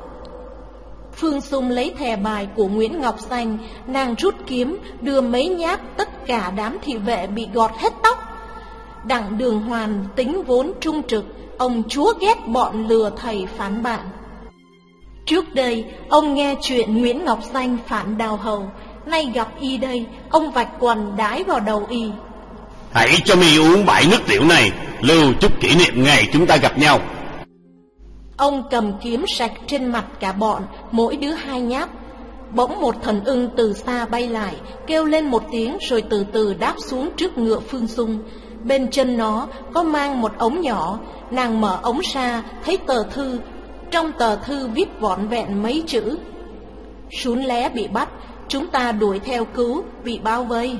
Phương Dung lấy thẻ bài của Nguyễn Ngọc Xanh, nàng rút kiếm đưa mấy nhát tất cả đám thị vệ bị gọt hết tóc. Đặng Đường Hoàn tính vốn trung trực, ông chúa ghét bọn lừa thầy phản bạn. Trước đây ông nghe chuyện Nguyễn Ngọc Xanh phản Đào Hầu, nay gặp y đây, ông vạch quần đái vào đầu y: hãy cho mi uống bãi nước tiểu này, lưu chút kỷ niệm ngày chúng ta gặp nhau. Ông cầm kiếm sạch trên mặt cả bọn, mỗi đứa hai nhát. Bỗng một Thần Ưng từ xa bay lại, kêu lên một tiếng rồi từ từ đáp xuống trước ngựa Phương Dung. Bên chân nó có mang một ống nhỏ. Nàng mở ống ra, thấy tờ thư. Trong tờ thư viết vỏn vẹn mấy chữ: Sún Lé bị bắt, chúng ta đuổi theo cứu, bị bao vây.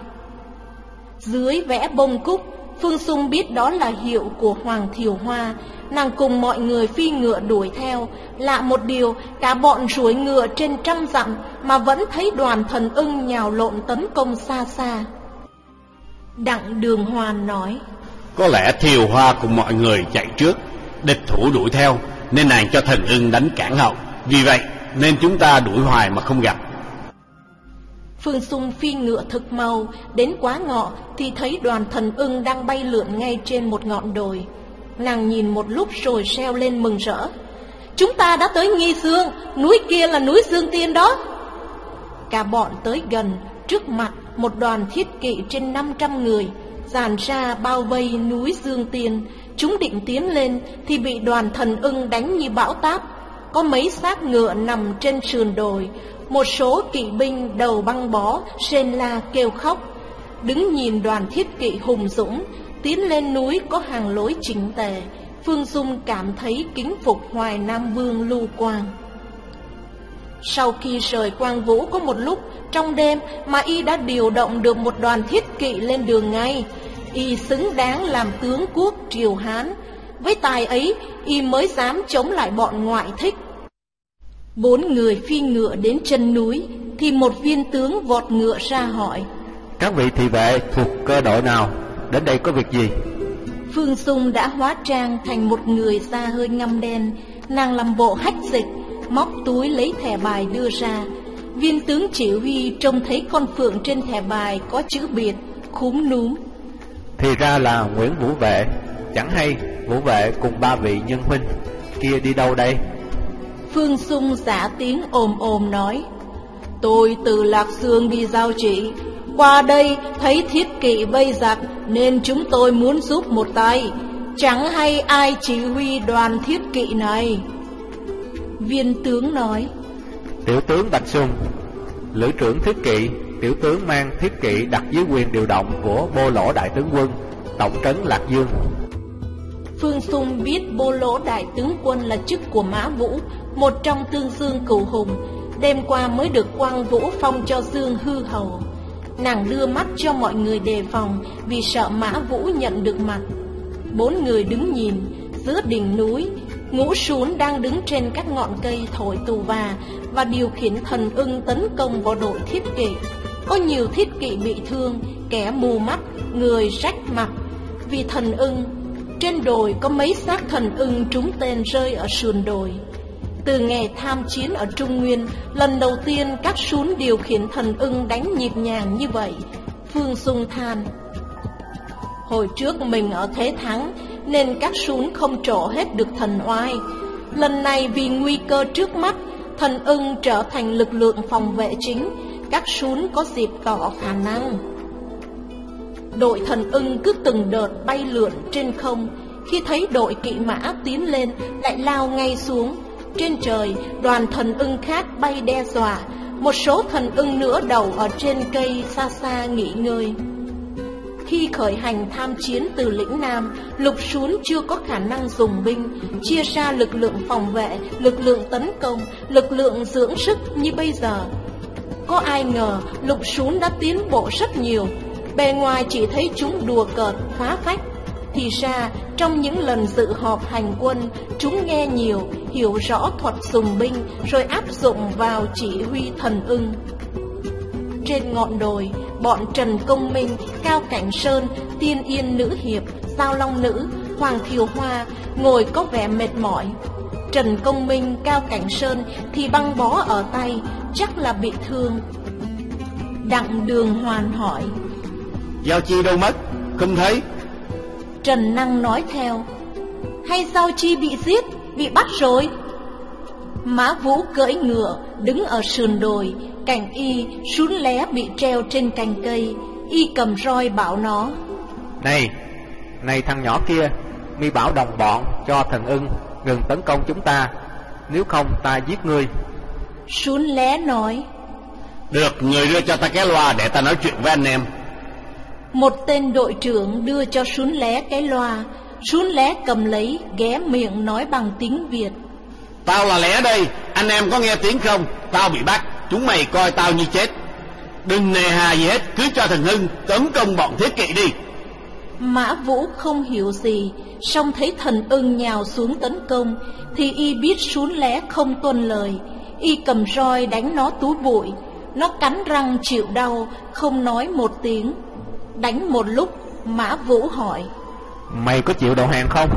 Dưới vẽ bông cúc. Phương Dung biết đó là hiệu của Hoàng Thiều Hoa. Nàng cùng mọi người phi ngựa đuổi theo. Lạ một điều, cả bọn ruổi ngựa trên trăm dặm mà vẫn thấy đoàn Thần Ưng nhào lộn tấn công xa xa. Đặng Đường Hoàn nói: có lẽ Thiều Hoa cùng mọi người chạy trước, địch thủ đuổi theo, nên nàng cho Thần Ưng đánh cản hậu. Vì vậy nên chúng ta đuổi hoài mà không gặp. Phương Dung phi ngựa thực mau, đến quá ngọ thì thấy đoàn Thần Ưng đang bay lượn ngay trên một ngọn đồi. Nàng nhìn một lúc rồi reo lên mừng rỡ: chúng ta đã tới Nghi Dương, núi kia là núi Dương Tiên đó. Cả bọn tới gần, trước mặt một đoàn thiết kỵ trên năm trăm người dàn ra bao vây núi Dương Tiên. Chúng định tiến lên thì bị đoàn Thần Ưng đánh như bão táp. Có mấy xác ngựa nằm trên sườn đồi, một số kỵ binh đầu băng bó rên la kêu khóc. Đứng nhìn đoàn thiết kỵ hùng dũng tiến lên núi có hàng lối chỉnh tề, Phương Dung cảm thấy kính phục Hoài Nam Vương Lưu Quang. Sau khi rời Quang Vũ có một lúc, trong đêm mà y đã điều động được một đoàn thiết kỵ lên đường ngay. Y xứng đáng làm tướng quốc Triều Hán. Với tài ấy, y mới dám chống lại bọn ngoại thích. Bốn người phi ngựa đến chân núi thì một viên tướng vọt ngựa ra hỏi: các vị thị vệ thuộc cơ đội nào, đến đây có việc gì? Phương Dung đã hóa trang thành một người da hơi ngăm đen. Nàng làm bộ hách dịch, móc túi lấy thẻ bài đưa ra. Viên tướng chỉ huy trông thấy con phượng trên thẻ bài có chữ biệt, khúm núm: thì ra là Nguyễn Vũ Vệ. Chẳng hay Vũ Vệ cùng ba vị nhân huynh kia đi đâu đây? Phương Dung giả tiếng ồm ồm nói: tôi từ Lạc Dương đi Giao Chỉ, qua đây thấy thiết kỵ vây giặc nên chúng tôi muốn giúp một tay. Chẳng hay ai chỉ huy đoàn thiết kỵ này. Viên tướng nói: tiểu tướng Bạch Sung, lữ trưởng thiết kỵ. Tiểu tướng mang thiết kỵ đặt dưới quyền điều động của Bô Lỗ đại tướng quân, tổng trấn Lạc Dương. Phương Dung biết Bô Lỗ đại tướng quân là chức của Mã Vũ, một trong Tương Dương cửu hùng, đêm qua mới được Quang Vũ phong cho Dương hư hầu. Nàng đưa mắt cho mọi người đề phòng vì sợ Mã Vũ nhận được mặt. Bốn người đứng nhìn. Giữa đỉnh núi, Ngũ Sún đang đứng trên các ngọn cây thổi tù và và điều khiển thần ưng tấn công vào đội thiết kỵ. Có nhiều thiết kỵ bị thương, kẻ mù mắt, người rách mặt vì thần ưng. Trên đồi có mấy xác thần ưng trúng tên rơi ở sườn đồi. Từ ngày tham chiến ở Trung Nguyên, lần đầu tiên các Sún điều khiển thần ưng đánh nhịp nhàng như vậy. Phương Sung than: hồi trước mình ở thế thắng nên các Sún không trổ hết được thần oai. Lần này vì nguy cơ trước mắt, thần ưng trở thành lực lượng phòng vệ chính, các Sún có dịp tỏ khả năng. Đội thần ưng cứ từng đợt bay lượn trên không. Khi thấy đội kỵ mã tiến lên, lại lao ngay xuống. Trên trời, đoàn thần ưng khác bay đe dọa. Một số thần ưng nữa đậu ở trên cây xa xa nghỉ ngơi. Khi khởi hành tham chiến từ lĩnh Nam, Lục Sún chưa có khả năng dùng binh, chia ra lực lượng phòng vệ, lực lượng tấn công, lực lượng dưỡng sức như bây giờ. Có ai ngờ Lục Sún đã tiến bộ rất nhiều. Bề ngoài chỉ thấy chúng đùa cợt, phá phách. Thì ra trong những lần dự họp hành quân, chúng nghe nhiều, hiểu rõ thuật dùng binh, rồi áp dụng vào chỉ huy thần ưng. Trên ngọn đồi, bọn Trần Công Minh, Cao Cảnh Sơn, Tiên Yên Nữ Hiệp, Giao Long Nữ, Hoàng Thiều Hoa ngồi có vẻ mệt mỏi. Trần Công Minh, Cao Cảnh Sơn thì băng bó ở tay, chắc là bị thương. Đặng Đường Hoàn hỏi: Giao Chi đâu mất, không thấy. Trần Năng nói theo: hay Giao Chi bị giết, bị bắt rồi. Mã Vũ cưỡi ngựa, đứng ở sườn đồi, cạnh y Sún Lé bị treo trên cành cây. Y cầm roi bảo nó: Này, này thằng nhỏ kia, mi bảo đồng bọn cho thần ưng ngừng tấn công chúng ta, nếu không ta giết ngươi. Sún Lé nói: Được, người đưa cho ta cái loa để ta nói chuyện với anh em. Một tên đội trưởng đưa cho Sún Lé cái loa. Sún Lé cầm lấy, ghé miệng nói bằng tiếng Việt: Tao là Lé đây, anh em có nghe tiếng không? Tao bị bắt, chúng mày coi tao như chết. Đừng nề hà gì hết, cứ cho thần Hưng tấn công bọn thiết kỵ đi. Mã Vũ không hiểu gì, song thấy thần ưng nhào xuống tấn công thì y biết Sún Lé không tuân lời. Y cầm roi đánh nó túi bụi. Nó cắn răng chịu đau, không nói một tiếng. Đánh một lúc, Mã Vũ hỏi: Mày có chịu đầu hàng không?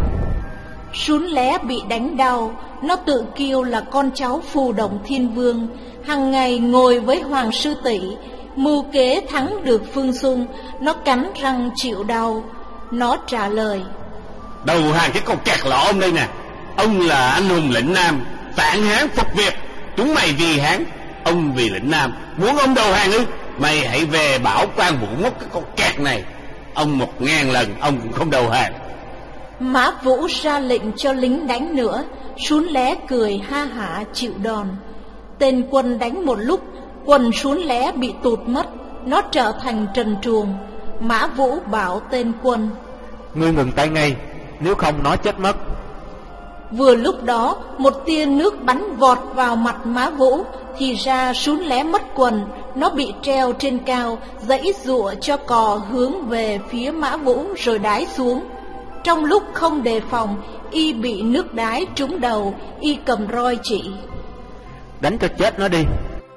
Sún Lé bị đánh đau. Nó tự kiêu là con cháu Phù Động Thiên Vương, hàng ngày ngồi với Hoàng Sư Tỷ, mưu kế thắng được Phương Dung. Nó cắn răng chịu đau. Nó trả lời: Đầu hàng cái con kẹt lọ ông đây nè. Ông là anh hùng lĩnh Nam, phản Hán phục Việt. Chúng mày vì Hán, ông vì lĩnh Nam. Muốn ông đầu hàng ư? Mày hãy về bảo Quan Vũ ngốc cái con kẹt này. Ông một ngàn lần ông cũng không đầu hàng. Mã Vũ ra lệnh cho lính đánh nữa. Sún Lé cười ha hả chịu đòn. Tên quân đánh một lúc, quần Sún Lé bị tụt mất. Nó trở thành trần truồng. Mã Vũ bảo tên quân: Ngươi ngừng tay ngay, nếu không nó chết mất. Vừa lúc đó, một tia nước bắn vọt vào mặt Mã Vũ. Thì ra Sún Lé mất quần. Nó bị treo trên cao, giãy giụa cho cò hướng về phía Mã Vũ rồi đái xuống. Trong lúc không đề phòng, y bị nước đái trúng đầu. Y cầm roi chỉ: Đánh cho chết nó đi.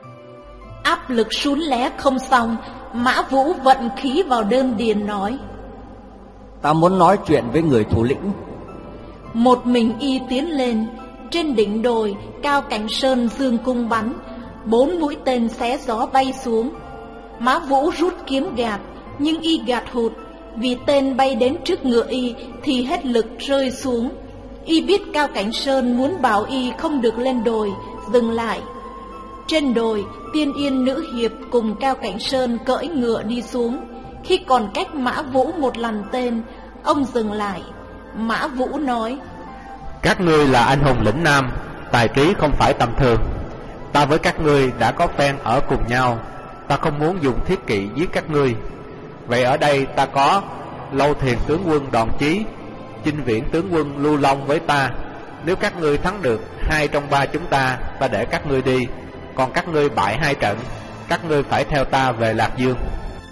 Áp lực Sún Lé không xong, Mã Vũ vận khí vào đơn điền nói: Ta muốn nói chuyện với người thủ lĩnh. Một mình y tiến lên. Trên đỉnh đồi, Cao Cảnh Sơn dương cung bắn. Bốn mũi tên xé gió bay xuống. Mã Vũ rút kiếm gạt, nhưng y gạt hụt. Vì tên bay đến trước ngựa y thì hết lực rơi xuống. Y biết Cao Cảnh Sơn muốn bảo y không được lên đồi, dừng lại. Trên đồi, Tiên Yên Nữ Hiệp cùng Cao Cảnh Sơn cưỡi ngựa đi xuống. Khi còn cách Mã Vũ một lần tên, ông dừng lại. Mã Vũ nói: Các ngươi là anh hùng lĩnh Nam, tài trí không phải tầm thường. Ta với các ngươi đã có phen ở cùng nhau. Ta không muốn dùng thiết kỵ giết các ngươi. Vậy ở đây ta có Lâu Thiền tướng quân Đòn Chí, Chinh Viễn tướng quân Lưu Long với ta. Nếu các ngươi thắng được hai trong ba chúng ta, ta để các ngươi đi. Còn các ngươi bại hai trận, các ngươi phải theo ta về Lạc Dương.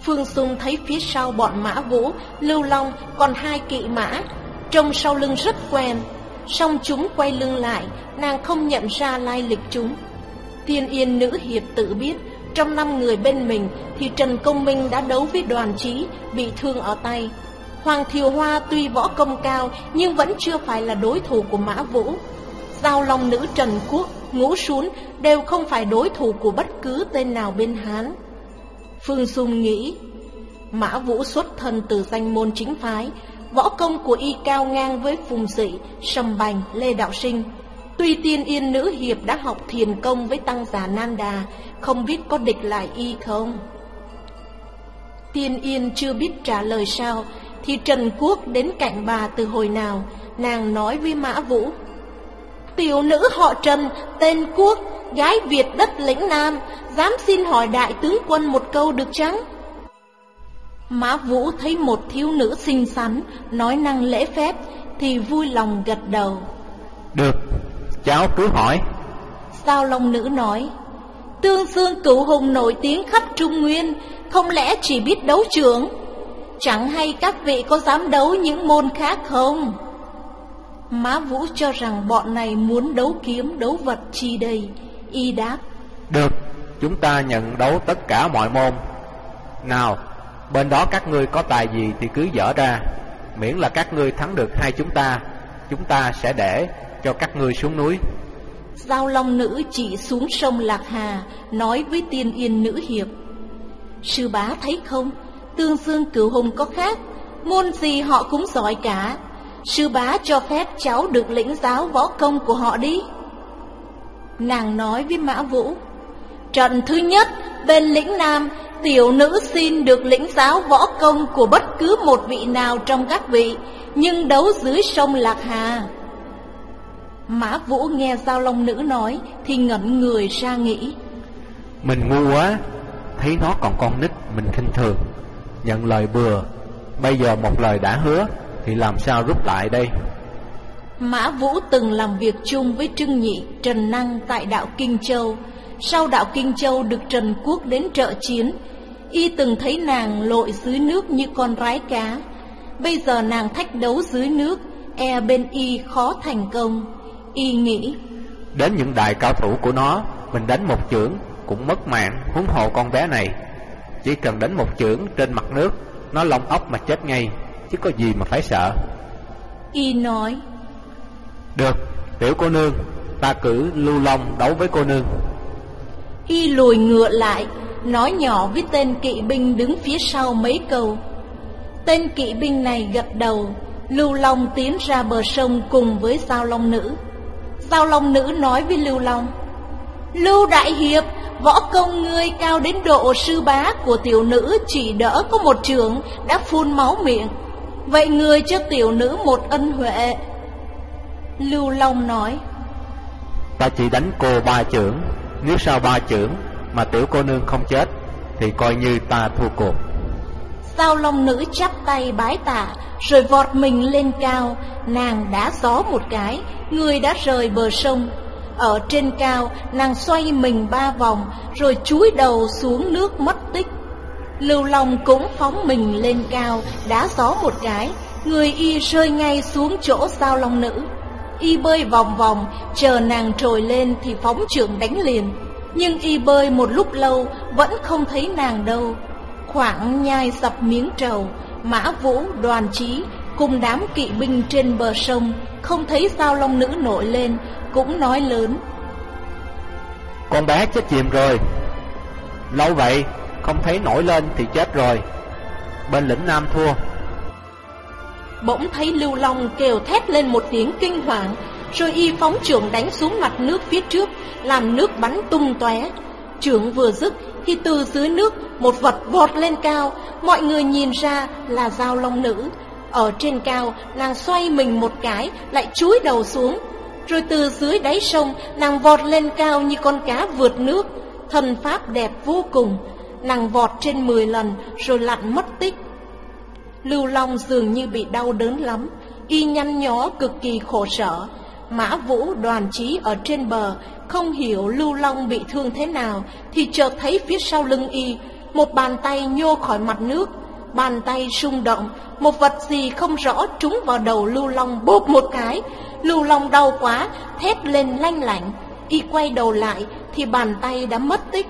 Phương Xung thấy phía sau bọn Mã Vũ, Lưu Long còn hai kỵ mã, trông sau lưng rất quen. Song chúng quay lưng lại, nàng không nhận ra lai lịch chúng. Tiên Yên nữ hiệp tự biết, trong năm người bên mình thì Trần Công Minh đã đấu với Đoàn Chí, bị thương ở tay. Hoàng Thiều Hoa tuy võ công cao nhưng vẫn chưa phải là đối thủ của Mã Vũ. Giao Long nữ Trần Quốc, Ngũ Sún đều không phải đối thủ của bất cứ tên nào bên Hán. Phương Xung nghĩ, Mã Vũ xuất thân từ danh môn chính phái, võ công của y cao ngang với Phùng Dị, Sầm Bành, Lê Đạo Sinh. Tuy Tiên Yên nữ hiệp đã học thiền công với tăng giả Nan Đà, không biết có địch lại y không. Tiên Yên chưa biết trả lời sao, thì Trần Quốc đến cạnh bà từ hồi nào. Nàng nói với Mã Vũ, tiểu nữ họ Trần, tên Quốc, gái Việt đất lĩnh Nam, dám xin hỏi đại tướng quân một câu được chăng? Mã Vũ thấy một thiếu nữ xinh xắn, nói năng lễ phép, thì vui lòng gật đầu. Được, cháu cứ hỏi. Giao Long nữ nói, Tương Xương Cửu Hùng nổi tiếng khắp Trung Nguyên, không lẽ chỉ biết đấu chưởng? Chẳng hay các vị có dám đấu những môn khác không? Mã Vũ cho rằng bọn này muốn đấu kiếm, đấu vật chi đây. Y đáp, được, chúng ta nhận đấu tất cả mọi môn. Nào, bên đó các ngươi có tài gì thì cứ dở ra, miễn là các ngươi thắng được hai chúng ta, chúng ta sẽ để cho các ngươi xuống núi. Giao Long nữ chỉ xuống sông Lạc Hà, nói với Tiên Yên nữ hiệp, sư bá thấy không, Tương Xương Cửu Hùng có khác, môn gì họ cũng giỏi cả. Sư bá cho phép cháu được lĩnh giáo võ công của họ đi. Nàng nói với Mã Vũ, trận thứ nhất bên lĩnh Nam, tiểu nữ xin được lĩnh giáo võ công của bất cứ một vị nào trong các vị, nhưng đấu dưới sông Lạc Hà. Mã Vũ nghe Giao Long nữ nói thì ngẩn người ra nghĩ, mình ngu quá, thấy nó còn con nít mình khinh thường, nhận lời bừa. Bây giờ một lời đã hứa thì làm sao rút lại đây? Mã Vũ từng làm việc chung với Trưng Nhị, Trần Năng tại đạo Kinh Châu. Sau đạo Kinh Châu được Trần Quốc đến trợ chiến, y từng thấy nàng lội dưới nước như con rái cá. Bây giờ nàng thách đấu dưới nước, e bên y khó thành công. Y nghĩ, đến những đại cao thủ của nó, mình đánh một chưởng cũng mất mạng, huống hồ con bé này. Chỉ cần đánh một chưởng trên mặt nước, nó lông ốc mà chết ngay, chứ có gì mà phải sợ. Y nói, được, tiểu cô nương, ta cử Lưu Long đấu với cô nương. Y lùi ngựa lại, nói nhỏ với tên kỵ binh đứng phía sau mấy câu. Tên kỵ binh này gật đầu. Lưu Long tiến ra bờ sông cùng với Giao Long nữ. Giao Long nữ nói với Lưu Long, Lưu đại hiệp, võ công ngươi cao đến độ sư bá của tiểu nữ chỉ đỡ có một chưởng đã phun máu miệng, vậy ngươi cho tiểu nữ một ân huệ. Lưu Long nói, ta chỉ đánh cô ba chưởng, nếu sau ba chưởng mà tiểu cô nương không chết thì coi như ta thua cuộc. Giao Long nữ chắp tay bái tạ, rồi vọt mình lên cao. Nàng đá gió một cái, người đã rời bờ sông. Ở trên cao, nàng xoay mình ba vòng, rồi chúi đầu xuống nước mất tích. Lưu Long cũng phóng mình lên cao, đá gió một cái, người y rơi ngay xuống chỗ Giao Long nữ. Y bơi vòng vòng, chờ nàng trồi lên thì phóng chưởng đánh liền. Nhưng y bơi một lúc lâu, vẫn không thấy nàng đâu. Khoảng nhai dập miếng trầu, Mã Vũ, Đoàn Chí cùng đám kỵ binh trên bờ sông không thấy Giao Long nữ nổi lên, cũng nói lớn, con bé chết chìm rồi. Lâu vậy không thấy nổi lên thì chết rồi, bên lĩnh Nam thua. Bỗng thấy Lưu Long kêu thét lên một tiếng kinh hoàng, rồi y phóng chưởng đánh xuống mặt nước phía trước, làm nước bắn tung tóe. Chưởng vừa dứt thì từ dưới nước một vật vọt lên cao, mọi người nhìn ra là Giao Long nữ. Ở trên cao, nàng xoay mình một cái, lại chúi đầu xuống. Rồi từ dưới đáy sông, nàng vọt lên cao như con cá vượt nước. Thần pháp đẹp vô cùng. Nàng vọt trên mười lần, rồi lặn mất tích. Lưu Long dường như bị đau đớn lắm, y nhăn nhó cực kỳ khổ sở. Mã Vũ, Đoàn Chí ở trên bờ, không hiểu Lưu Long bị thương thế nào, thì chợt thấy phía sau lưng y một bàn tay nhô khỏi mặt nước. Bàn tay rung động, một vật gì không rõ trúng vào đầu Lưu Long bốp một cái. Lưu Long đau quá, thét lên lanh lảnh. Y quay đầu lại thì bàn tay đã mất tích.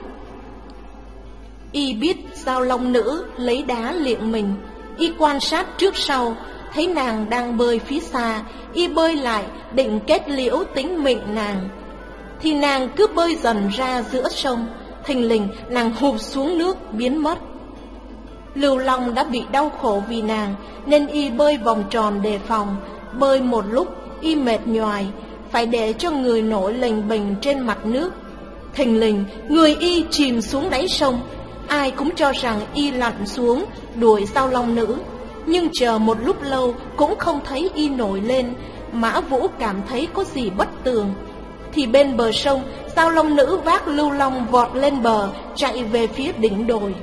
Y biết Giao Long Nữ lấy đá liệng mình. Y quan sát trước sau, thấy nàng đang bơi phía xa. Y bơi lại định kết liễu tính mệnh nàng, thì nàng cứ bơi dần ra giữa sông. Thình lình nàng hụp xuống nước biến mất. Lưu Long đã bị đau khổ vì nàng, nên y bơi vòng tròn đề phòng. Bơi một lúc y mệt nhoài, phải để cho người nổi lềnh bềnh trên mặt nước. Thình lình người y chìm xuống đáy sông. Ai cũng cho rằng y lặn xuống đuổi Giao Long Nữ, nhưng chờ một lúc lâu cũng không thấy y nổi lên. Mã Vũ cảm thấy có gì bất tường, thì bên bờ sông, Giao Long Nữ vác Lưu Long vọt lên bờ, chạy về phía đỉnh đồi.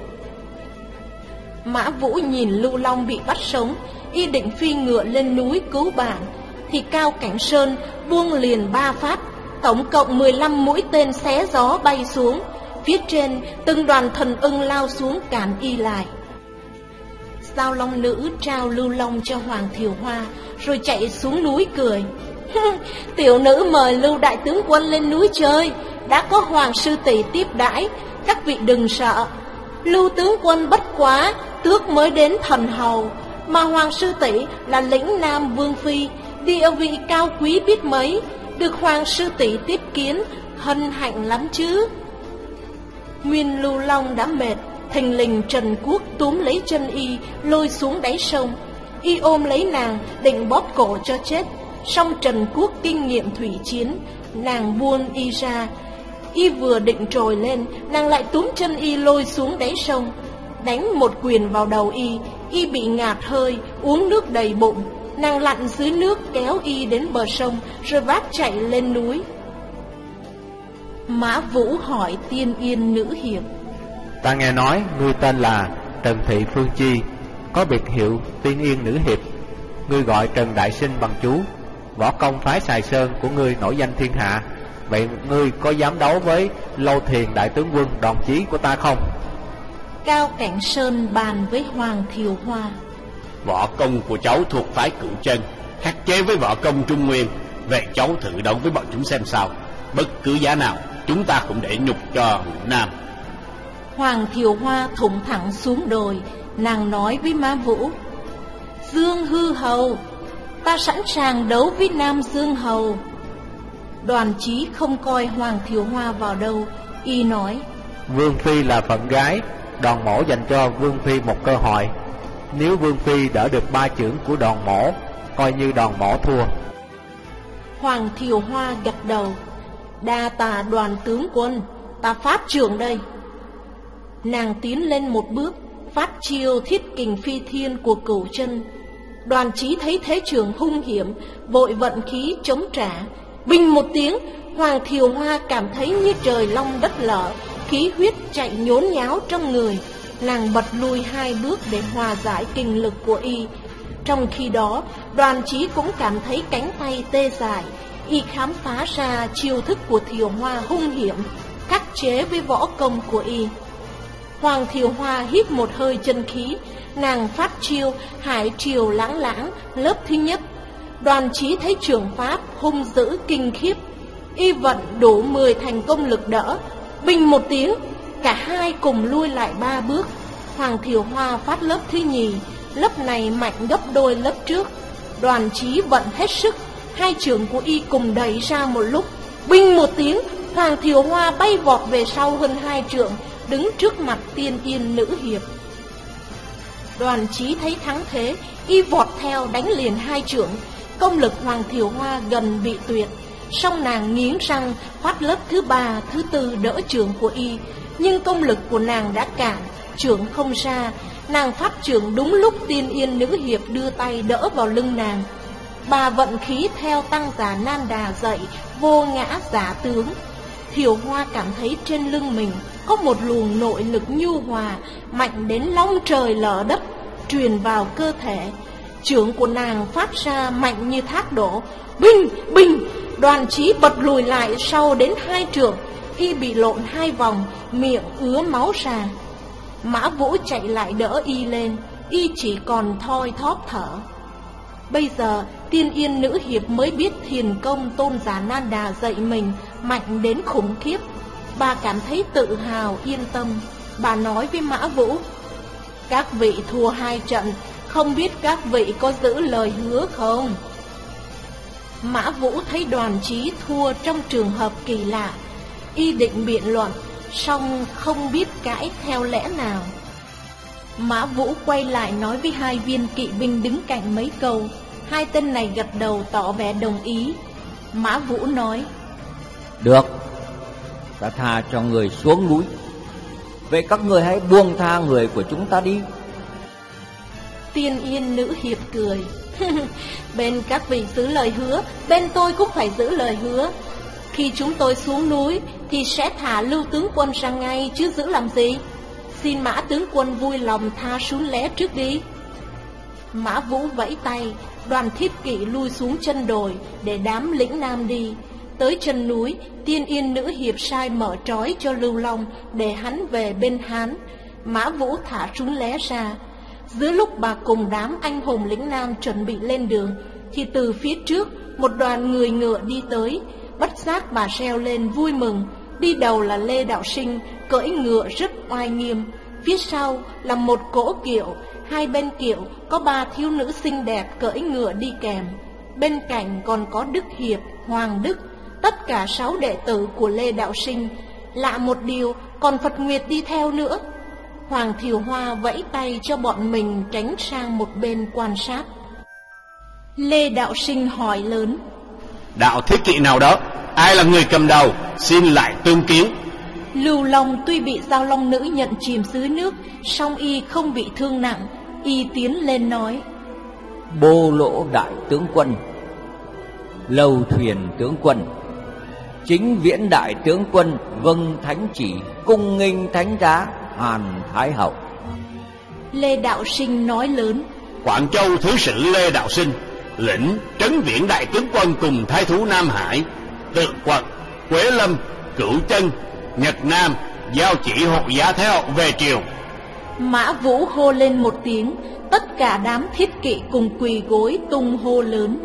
Mã Vũ nhìn Lưu Long bị bắt sống, y định phi ngựa lên núi cứu bạn, thì Cao Cảnh Sơn buông liền ba phát, tổng cộng mười lăm mũi tên xé gió bay xuống. Phía trên từng đoàn thần ưng lao xuống cản y lại. Giao Long Nữ trao Lưu Long cho Hoàng Thiều Hoa, rồi chạy xuống núi cười. Tiểu nữ mời Lưu đại tướng quân lên núi chơi, đã có Hoàng sư tỷ tiếp đãi, các vị đừng sợ. Lưu tướng quân bất quá tước mới đến thần hầu, mà Hoàng sư tỷ là lĩnh nam vương phi, địa vị cao quý biết mấy, được Hoàng sư tỷ tiếp kiến, hân hạnh lắm chứ. Nguyên Lưu Long đã mệt, thình lình Trần Quốc túm lấy chân y, lôi xuống đáy sông. Y ôm lấy nàng, định bóp cổ cho chết. Song Trần Quốc kinh nghiệm thủy chiến, nàng buông y ra. Y vừa định trồi lên, nàng lại túm chân y lôi xuống đáy sông, đánh một quyền vào đầu y. Y bị ngạt hơi, uống nước đầy bụng. Nàng lặn dưới nước kéo y đến bờ sông, rồi vác chạy lên núi. Mã Vũ hỏi Tiên Yên nữ hiệp: Ta nghe nói ngươi tên là Trần Thị Phương Chi, có biệt hiệu Tiên Yên nữ hiệp. Ngươi gọi Trần Đại Sinh bằng chú. Võ công phái Sài Sơn của ngươi nổi danh thiên hạ. Vậy ngươi có dám đấu với Lâu Thiền đại tướng quân Đòn Chí của ta không? Cao Cảnh Sơn bàn với Hoàng Thiều Hoa: Võ công của cháu thuộc phái Cửu Chân, khắc chế với võ công Trung Nguyên. Vậy cháu thử đấu với bọn chúng xem sao. Bất cứ giá nào chúng ta cũng để nhục cho Nam. Hoàng Thiều Hoa thủng thẳng xuống đồi. Nàng nói với Mã Vũ: Dương Hư Hầu, ta sẵn sàng đấu với Nam Dương Hầu. Đoàn Chí không coi Hoàng Thiều Hoa vào đâu. Y nói: Vương Phi là phận gái, Đòn Mổ dành cho Vương Phi một cơ hội. Nếu Vương Phi đỡ được ba chưởng của Đòn Mổ, coi như Đòn Mổ thua. Hoàng Thiều Hoa gật đầu: Đa tạ Đoàn tướng quân, ta phát chưởng đây. Nàng tiến lên một bước, phát chiêu Thiết Kình Phi Thiên của Cửu Chân. Đoàn Chí thấy thế trường hung hiểm, vội vận khí chống trả. Bình một tiếng, Hoàng Thiều Hoa cảm thấy như trời long đất lở, khí huyết chạy nhốn nháo trong người. Nàng bật lui hai bước để hòa giải kinh lực của y. Trong khi đó, Đoàn Chí cũng cảm thấy cánh tay tê dại. Y khám phá ra chiêu thức của Thiều Hoa hung hiểm, khắc chế với võ công của y. Hoàng Thiều Hoa hít một hơi chân khí, nàng phát chiêu Hải Triều Lãng Lãng lớp thứ nhất. Đoàn Chí thấy trường pháp hung dữ kinh khiếp, y vận đủ mười thành công lực đỡ. Bình một tiếng, cả hai cùng lui lại ba bước. Hoàng Thiều Hoa phát lớp thứ nhì, lớp này mạnh gấp đôi lớp trước. Đoàn Chí vận hết sức, hai chưởng của y cùng đẩy ra một lúc. Bình một tiếng, Hoàng Thiều Hoa bay vọt về sau hơn hai trượng, đứng trước mặt Tiên Yên nữ hiệp. Đoàn Chí thấy thắng thế, y vọt theo đánh liền hai chưởng. Công lực Hoàng Thiều Hoa gần bị tuyệt, song nàng nghiến răng phát lớp thứ ba, thứ tư đỡ chưởng của y. Nhưng công lực của nàng đã cạn, chưởng không ra. Nàng phát chưởng đúng lúc Tiên Yên nữ hiệp đưa tay đỡ vào lưng nàng. Bà vận khí theo tăng giả nan đà dậy, vô ngã giả tướng. Thiều Hoa cảm thấy trên lưng mình có một luồng nội lực nhu hòa, mạnh đến long trời lở đất, truyền vào cơ thể. Chưởng của nàng phát ra mạnh như thác đổ. Bình, bình, Đoàn Chí bật lùi lại sau đến hai trượng. Y bị lộn hai vòng, miệng ứa máu ra. Mã Vũ chạy lại đỡ y lên, y chỉ còn thoi thóp thở. Bây giờ Tiên Yên nữ hiệp mới biết thiền công Tôn Giả Nan Đà dạy mình mạnh đến khủng khiếp. Bà cảm thấy tự hào yên tâm. Bà nói với Mã Vũ: các vị thua hai trận, không biết các vị có giữ lời hứa không? Mã Vũ thấy Đoàn Chí thua trong trường hợp kỳ lạ, y định biện luận, song không biết cãi theo lẽ nào. Mã Vũ quay lại nói với hai viên kỵ binh đứng cạnh mấy câu. Hai tên này gật đầu tỏ vẻ đồng ý. Mã Vũ nói: được, ta tha cho người xuống núi. Vậy các người hãy buông tha người của chúng ta đi. Tiên Yên nữ hiệp cười. Bên các vị giữ lời hứa, bên tôi cũng phải giữ lời hứa. Khi chúng tôi xuống núi thì sẽ thả Lưu tướng quân ra ngay, chứ giữ làm gì. Xin Mã tướng quân vui lòng tha Sún Lé trước đi. Mã Vũ vẫy tay, đoàn thiết kỵ lui xuống chân đồi để đám lĩnh nam đi. Tới chân núi, Tiên Yên nữ hiệp sai mở trói cho Lưu Long để hắn về bên Hán. Mã Vũ thả Sún Lé ra. Giữa lúc bà cùng đám anh hùng lĩnh nam chuẩn bị lên đường, thì từ phía trước một đoàn người ngựa đi tới. Bất giác bà reo lên vui mừng. Đi đầu là Lê Đạo Sinh, cưỡi ngựa rất oai nghiêm. Phía sau là một cỗ kiệu, hai bên kiệu có ba thiếu nữ xinh đẹp cưỡi ngựa đi kèm. Bên cạnh còn có Đức Hiệp, Hoàng Đức, tất cả sáu đệ tử của Lê Đạo Sinh. Lạ một điều, còn Phật Nguyệt đi theo nữa. Hoàng Thiều Hoa vẫy tay cho bọn mình tránh sang một bên quan sát. Lê Đạo Sinh hỏi lớn: đạo thiết kỵ nào đó? Ai là người cầm đầu? Xin lại tương kiến. Lưu Long tuy bị Giao Long nữ nhận chìm dưới nước, song y không bị thương nặng. Y tiến lên nói: Bô Lỗ đại tướng quân, Lầu Thuyền tướng quân, Chính Viễn đại tướng quân vâng thánh chỉ, cung nghênh thánh giá Hàn Thái hậu. Lê Đạo Sinh nói lớn: Quảng Châu thứ sử Lê Đạo Sinh, lĩnh Trấn Viễn đại tướng quân cùng thái thú Nam Hải, Tự Quận, Quế Lâm, Cửu Chân, Nhật Nam giao chỉ hộ giá Thái hậu về triều. Mã Vũ hô lên một tiếng, tất cả đám thiết kỵ cùng quỳ gối tung hô lớn: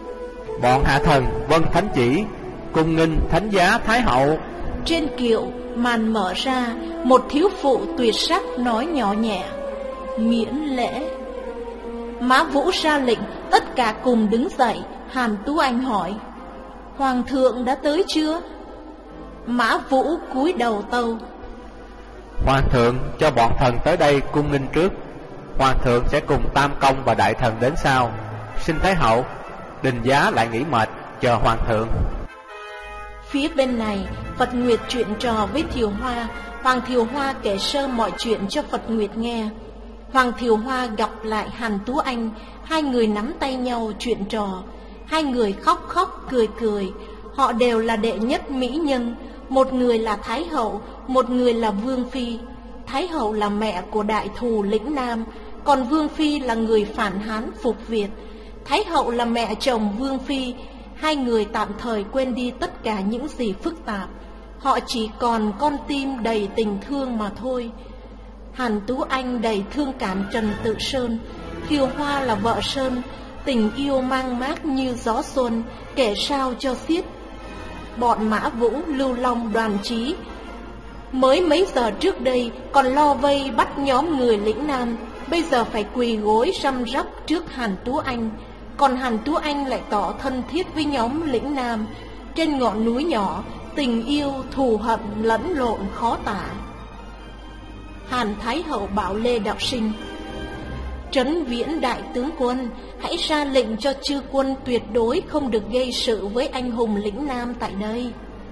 Bọn hạ thần vâng thánh chỉ, cung nghênh thánh giá Thái hậu. Trên kiệu màn mở ra, một thiếu phụ tuyệt sắc nói nhỏ nhẹ: Miễn lễ. Mã Vũ ra lệnh, tất cả cùng đứng dậy. Hàn Tú Anh hỏi: Hoàng thượng đã tới chưa? Mã Vũ cúi đầu tâu: Hoàng thượng cho bọn thần tới đây cung nghênh trước. Hoàng thượng sẽ cùng Tam Công và đại thần đến sau. Xin Thái hậu, Đình Giá lại nghỉ mệt chờ Hoàng thượng. Phía bên này, Phật Nguyệt chuyện trò với Thiều Hoa. Hoàng Thiều Hoa kể sơ mọi chuyện cho Phật Nguyệt nghe. Hoàng Thiều Hoa gặp lại Hàn Tú Anh, hai người nắm tay nhau chuyện trò. Hai người khóc khóc cười cười. Họ đều là đệ nhất mỹ nhân. Một người là Thái hậu, một người là Vương Phi. Thái hậu là mẹ của đại thù lĩnh Nam, còn Vương Phi là người phản Hán phục Việt. Thái hậu là mẹ chồng Vương Phi. Hai người tạm thời quên đi tất cả những gì phức tạp. Họ chỉ còn con tim đầy tình thương mà thôi. Hàn Tú Anh đầy thương cảm Trần Tự Sơn. Thiều Hoa là vợ Sơn, tình yêu mang mát như gió xuân, kể sao cho xiết. Bọn Mã Vũ, Lưu Long, Đoàn Chí mới mấy giờ trước đây còn lo vây bắt nhóm người lĩnh Nam, bây giờ phải quỳ gối răm rắp trước Hàn Tú Anh. Còn Hàn Tú Anh lại tỏ thân thiết với nhóm lĩnh Nam. Trên ngọn núi nhỏ, tình yêu thù hận lẫn lộn khó tả. Hàn Thái hậu bảo Lê Đạo Sinh: Trấn Viễn đại tướng quân, hãy ra lệnh cho chư quân tuyệt đối không được gây sự với anh hùng lĩnh Nam tại đây.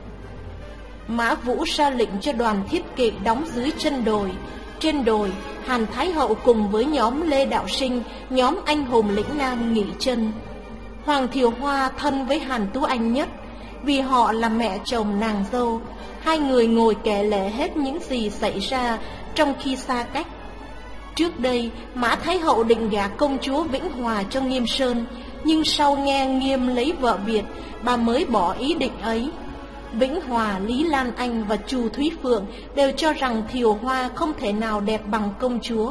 Mã Vũ ra lệnh cho đoàn thiết kỵ đóng dưới chân đồi. Trên đồi, Hàn Thái hậu cùng với nhóm Lê Đạo Sinh, nhóm anh hùng lĩnh Nam nghỉ chân. Hoàng Thiều Hoa thân với Hàn Tú Anh nhất, vì họ là mẹ chồng nàng dâu. Hai người ngồi kể lể hết những gì xảy ra trong khi xa cách. Trước đây, Mã Thái hậu định gả công chúa Vĩnh Hòa cho Nghiêm Sơn, nhưng sau nghe Nghiêm lấy vợ Việt, bà mới bỏ ý định ấy. Vĩnh Hòa, Lý Lan Anh và Chu Thúy Phượng đều cho rằng Thiều Hoa không thể nào đẹp bằng công chúa.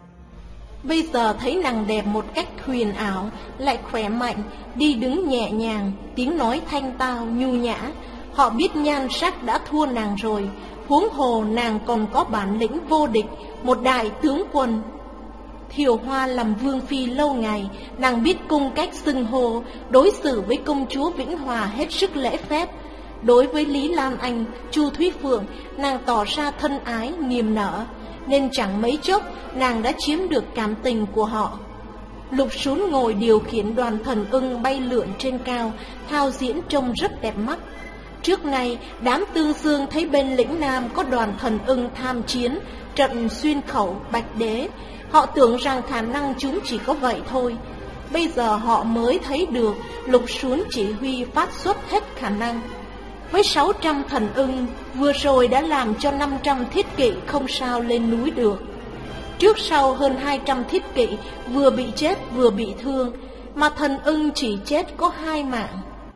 Bây giờ thấy nàng đẹp một cách huyền ảo, lại khỏe mạnh, đi đứng nhẹ nhàng, tiếng nói thanh tao, nhu nhã. Họ biết nhan sắc đã thua nàng rồi, huống hồ nàng còn có bản lĩnh vô địch, một đại tướng quân. Thiều Hoa làm vương phi lâu ngày, nàng biết cung cách xưng hô, đối xử với công chúa Vĩnh Hòa hết sức lễ phép. Đối với Lý Lan Anh, Chu Thúy Phượng, nàng tỏ ra thân ái, niềm nở, nên chẳng mấy chốc nàng đã chiếm được cảm tình của họ. Lục Sún ngồi điều khiển đoàn thần ưng bay lượn trên cao, thao diễn trông rất đẹp mắt. Trước nay, đám Tương Dương thấy bên lĩnh Nam có đoàn thần ưng tham chiến, trận xuyên khẩu, Bạch Đế. Họ tưởng rằng khả năng chúng chỉ có vậy thôi. Bây giờ họ mới thấy được Lục Sún chỉ huy phát xuất hết khả năng. Với sáu trăm thần ưng, vừa rồi đã làm cho năm trăm thiết kỵ không sao lên núi được. Trước sau hơn hai trăm thiết kỵ vừa bị chết vừa bị thương, mà thần ưng chỉ chết có hai mạng.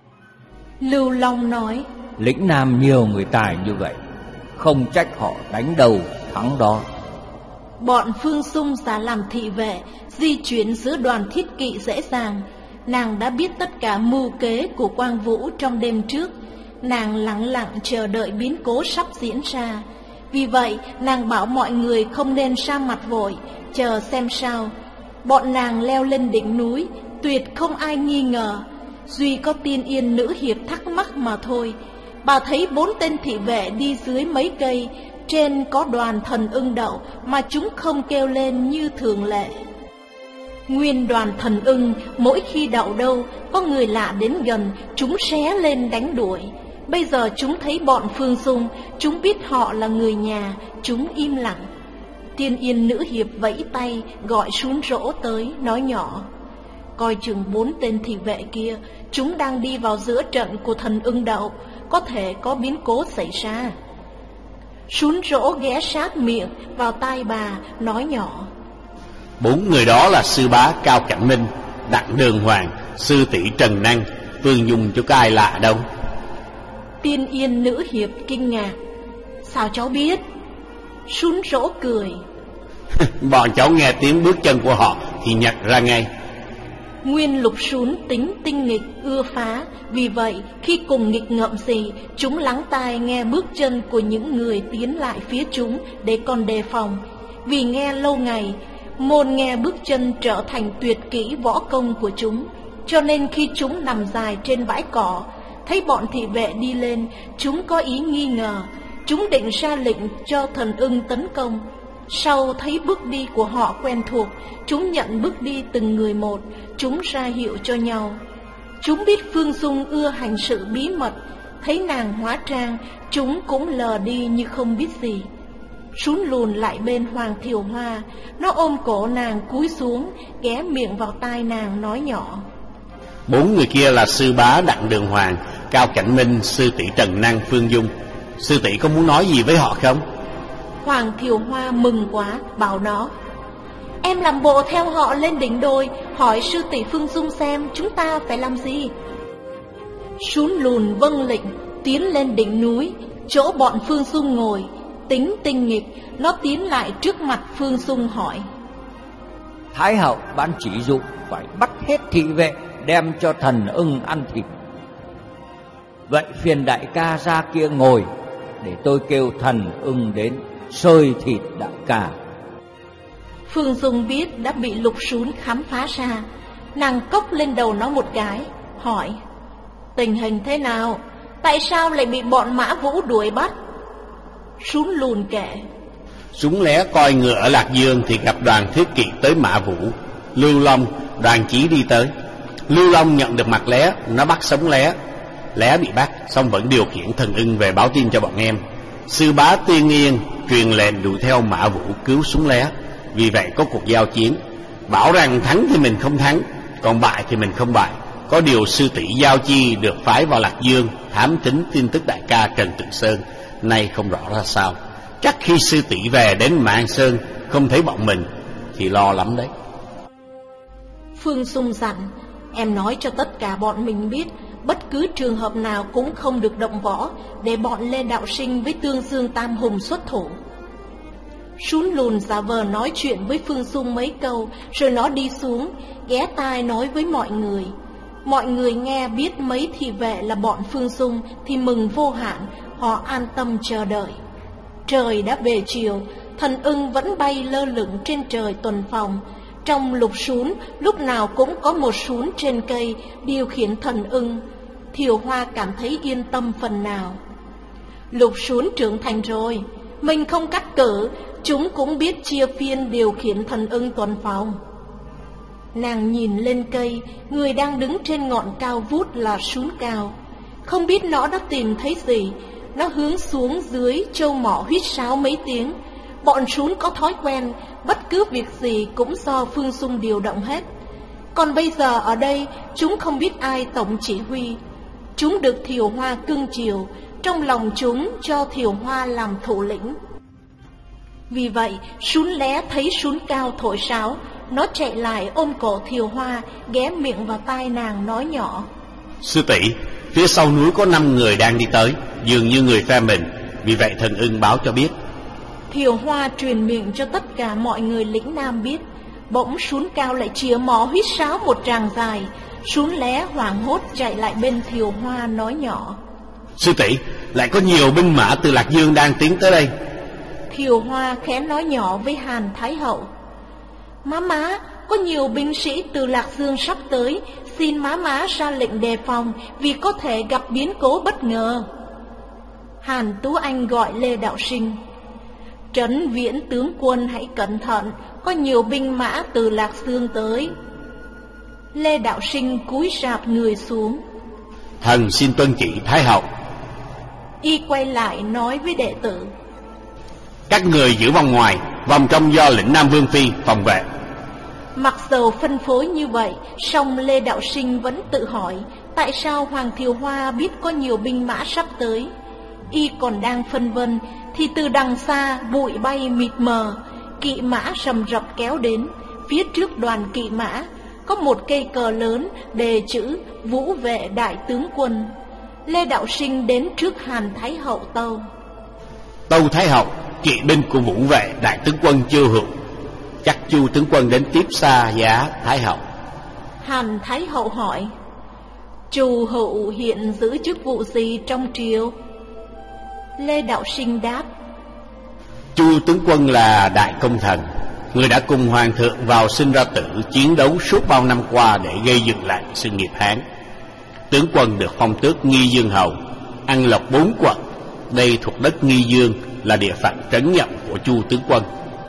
Lưu Long nói: lĩnh Nam nhiều người tài như vậy, không trách họ đánh đầu thắng đó. Bọn Phương Dung giả làm thị vệ, di chuyển giữa đoàn thiết kỵ dễ dàng. Nàng đã biết tất cả mưu kế của Quang Vũ trong đêm trước. Nàng lặng lặng chờ đợi biến cố sắp diễn ra. Vì vậy nàng bảo mọi người không nên sa mặt vội, chờ xem sao. Bọn nàng leo lên đỉnh núi, tuyệt không ai nghi ngờ. Duy có Tiên Yên nữ hiệp thắc mắc mà thôi. Bà thấy bốn tên thị vệ đi dưới mấy cây, trên có đoàn thần ưng đậu mà chúng không kêu lên như thường lệ. Nguyên đoàn thần ưng mỗi khi đậu đâu, có người lạ đến gần, chúng xé lên đánh đuổi. Bây giờ chúng thấy bọn Phương Dung, chúng biết họ là người nhà, chúng im lặng. Tiên Yên nữ hiệp vẫy tay gọi Sún Rỗ tới, nói nhỏ: coi chừng bốn tên thị vệ kia, chúng đang đi vào giữa trận của thần ưng đậu, có thể có biến cố xảy ra. Sún Rỗ ghé sát miệng vào tai bà, nói nhỏ: bốn người đó là sư bá Cao Cảnh Minh, Đặng Đường Hoàng, sư tỷ Trần Năng, Phương Dung, chứ có ai lạ đâu. Tiên Yên nữ hiệp kinh ngạc: sao cháu biết? Sún Rỗ cười: bọn cháu nghe tiếng bước chân của họ thì nhận ra ngay. Nguyên Lục Sún tính tinh nghịch, ưa phá. Vì vậy khi cùng nghịch ngợm gì, chúng lắng tai nghe bước chân của những người tiến lại phía chúng để còn đề phòng. Vì nghe lâu ngày, môn nghe bước chân trở thành tuyệt kỹ võ công của chúng. Cho nên khi chúng nằm dài trên bãi cỏ, thấy bọn thị vệ đi lên, chúng có ý nghi ngờ. Chúng định ra lệnh cho thần ưng tấn công. Sau thấy bước đi của họ quen thuộc, chúng nhận bước đi từng người một. Chúng ra hiệu cho nhau. Chúng biết Phương Dung ưa hành sự bí mật, thấy nàng hóa trang, chúng cũng lờ đi như không biết gì. Sún lùn lại bên Hoàng Thiều Hoa, nó ôm cổ nàng cúi xuống, ghé miệng vào tai nàng nói nhỏ: bốn người kia là sư bá Đặng Đường Hoàng, Cao Cảnh Minh, sư tỷ Trần Năng, Phương Dung. Sư tỷ có muốn nói gì với họ không? Hoàng Thiều Hoa mừng quá, bảo nó: em làm bộ theo họ lên đỉnh đồi, hỏi sư tỷ Phương Dung xem chúng ta phải làm gì. Sún lùn vâng lệnh, tiến lên đỉnh núi, chỗ bọn Phương Dung ngồi. Tính tinh nghịch, nó tiến lại trước mặt Phương Dung hỏi: Thái hậu ban chỉ dụ phải bắt hết thị vệ, đem cho thần ưng ăn thịt. Vậy phiền đại ca ra kia ngồi, để tôi kêu thần ưng đến xơi thịt đại ca. Phương Dung biết đã bị Lục Sún khám phá ra, nàng cốc lên đầu nó một cái, hỏi: tình hình thế nào? Tại sao lại bị bọn Mã Vũ đuổi bắt? Sún lùn kể: Súng lé coi ngựa ở Lạc Dương thì gặp đoàn thiết kỵ tới Mã Vũ. Lưu Long đoàn chí đi tới. Lưu Long nhận được mặt lé, nó bắt sống lé. Lé bị bắt, xong vẫn điều khiển thần ưng về báo tin cho bọn em. Sư bá Tiên Yên truyền lệnh đuổi theo Mã Vũ cứu súng lé. Vì vậy có cuộc giao chiến. Bảo rằng thắng thì mình không thắng, còn bại thì mình không bại. Có điều sư tỷ Giao Chi được phái vào Lạc Dương thám thính tin tức đại ca Trần Tự Sơn, nay không rõ ra sao. Chắc khi sư tỷ về đến Mạn Sơn không thấy bọn mình thì lo lắm đấy. Phương Dung dặn: em nói cho tất cả bọn mình biết, bất cứ trường hợp nào cũng không được động võ, để bọn Lê Đạo Sinh với Tương Dương Tam Hùng xuất thủ. Sún Lùn giả vờ nói chuyện với Phương Dung mấy câu, rồi nó đi xuống, ghé tai nói với mọi người. Mọi người nghe biết mấy thị vệ là bọn Phương Dung thì mừng vô hạn, họ an tâm chờ đợi. Trời đã về chiều, thần ưng vẫn bay lơ lửng trên trời tuần phòng. Trong lục sún, lúc nào cũng có một sún trên cây điều khiển thần ưng. Thiều Hoa cảm thấy yên tâm phần nào. Lục sún trưởng thành rồi, mình không cắt cử, chúng cũng biết chia phiên điều khiển thần ưng tuần phòng. Nàng nhìn lên cây, người đang đứng trên ngọn cao vút là sún cao. Không biết nó đã tìm thấy gì, nó hướng xuống dưới châu mỏ huýt sáo mấy tiếng. Bọn sún có thói quen, bất cứ việc gì cũng do Phương Dung điều động hết. Còn bây giờ ở đây, chúng không biết ai tổng chỉ huy. Chúng được Thiều Hoa cưng chiều, trong lòng chúng cho Thiều Hoa làm thủ lĩnh. Vì vậy, sún lé thấy sún cao thổi sáo, nó chạy lại ôm cổ Thiều Hoa, ghé miệng vào tai nàng nói nhỏ: Sư tỷ, phía sau núi có năm người đang đi tới, dường như người phe mình, vì vậy thần ưng báo cho biết. Thiều Hoa truyền miệng cho tất cả mọi người lĩnh Nam biết. Bỗng sún cao lại chĩa mỏ huýt sáo một tràng dài. Sún lé hoảng hốt chạy lại bên Thiều Hoa nói nhỏ: Sư tỷ, lại có nhiều binh mã từ Lạc Dương đang tiến tới đây. Thiều Hoa khẽ nói nhỏ với Hàn Thái Hậu: Má má, có nhiều binh sĩ từ Lạc Dương sắp tới, xin má má ra lệnh đề phòng, vì có thể gặp biến cố bất ngờ. Hàn Tú Anh gọi Lê Đạo Sinh: Trấn Viễn tướng quân hãy cẩn thận, có nhiều binh mã từ Lạc Dương tới. Lê Đạo Sinh cúi rạp người xuống: Thần xin tuân chỉ Thái Hậu. Y quay lại nói với đệ tử: Các người giữ vòng ngoài, vòng trong do lĩnh Nam Vương Phi phòng vệ. Mặc dầu phân phối như vậy, song Lê Đạo Sinh vẫn tự hỏi tại sao Hoàng Thiều Hoa biết có nhiều binh mã sắp tới. Y còn đang phân vân thì từ đằng xa bụi bay mịt mờ, kỵ mã rầm rập kéo đến. Phía trước đoàn kỵ mã có một cây cờ lớn đề chữ Vũ Vệ Đại Tướng Quân. Lê Đạo Sinh đến trước Hàn Thái Hậu tâu: Tâu Thái Hậu, kỵ binh của Vũ Vệ Đại Tướng Quân chưa hữu, chắc Chu tướng quân đến tiếp xa giá Thái Hậu. Hàn Thái Hậu hỏi: Chu hữu hiện giữ chức vụ gì trong triều? Lê Đạo Sinh đáp: Chu tướng quân là đại công thần, người đã cùng hoàng thượng vào sinh ra tử, chiến đấu suốt bao năm qua để gây dựng lại sự nghiệp Hán. Tướng quân được phong tước Nghi Dương hầu, ăn lộc bốn quận. Đây thuộc đất Nghi Dương, là địa phận trấn nhậm của Chu tướng quân.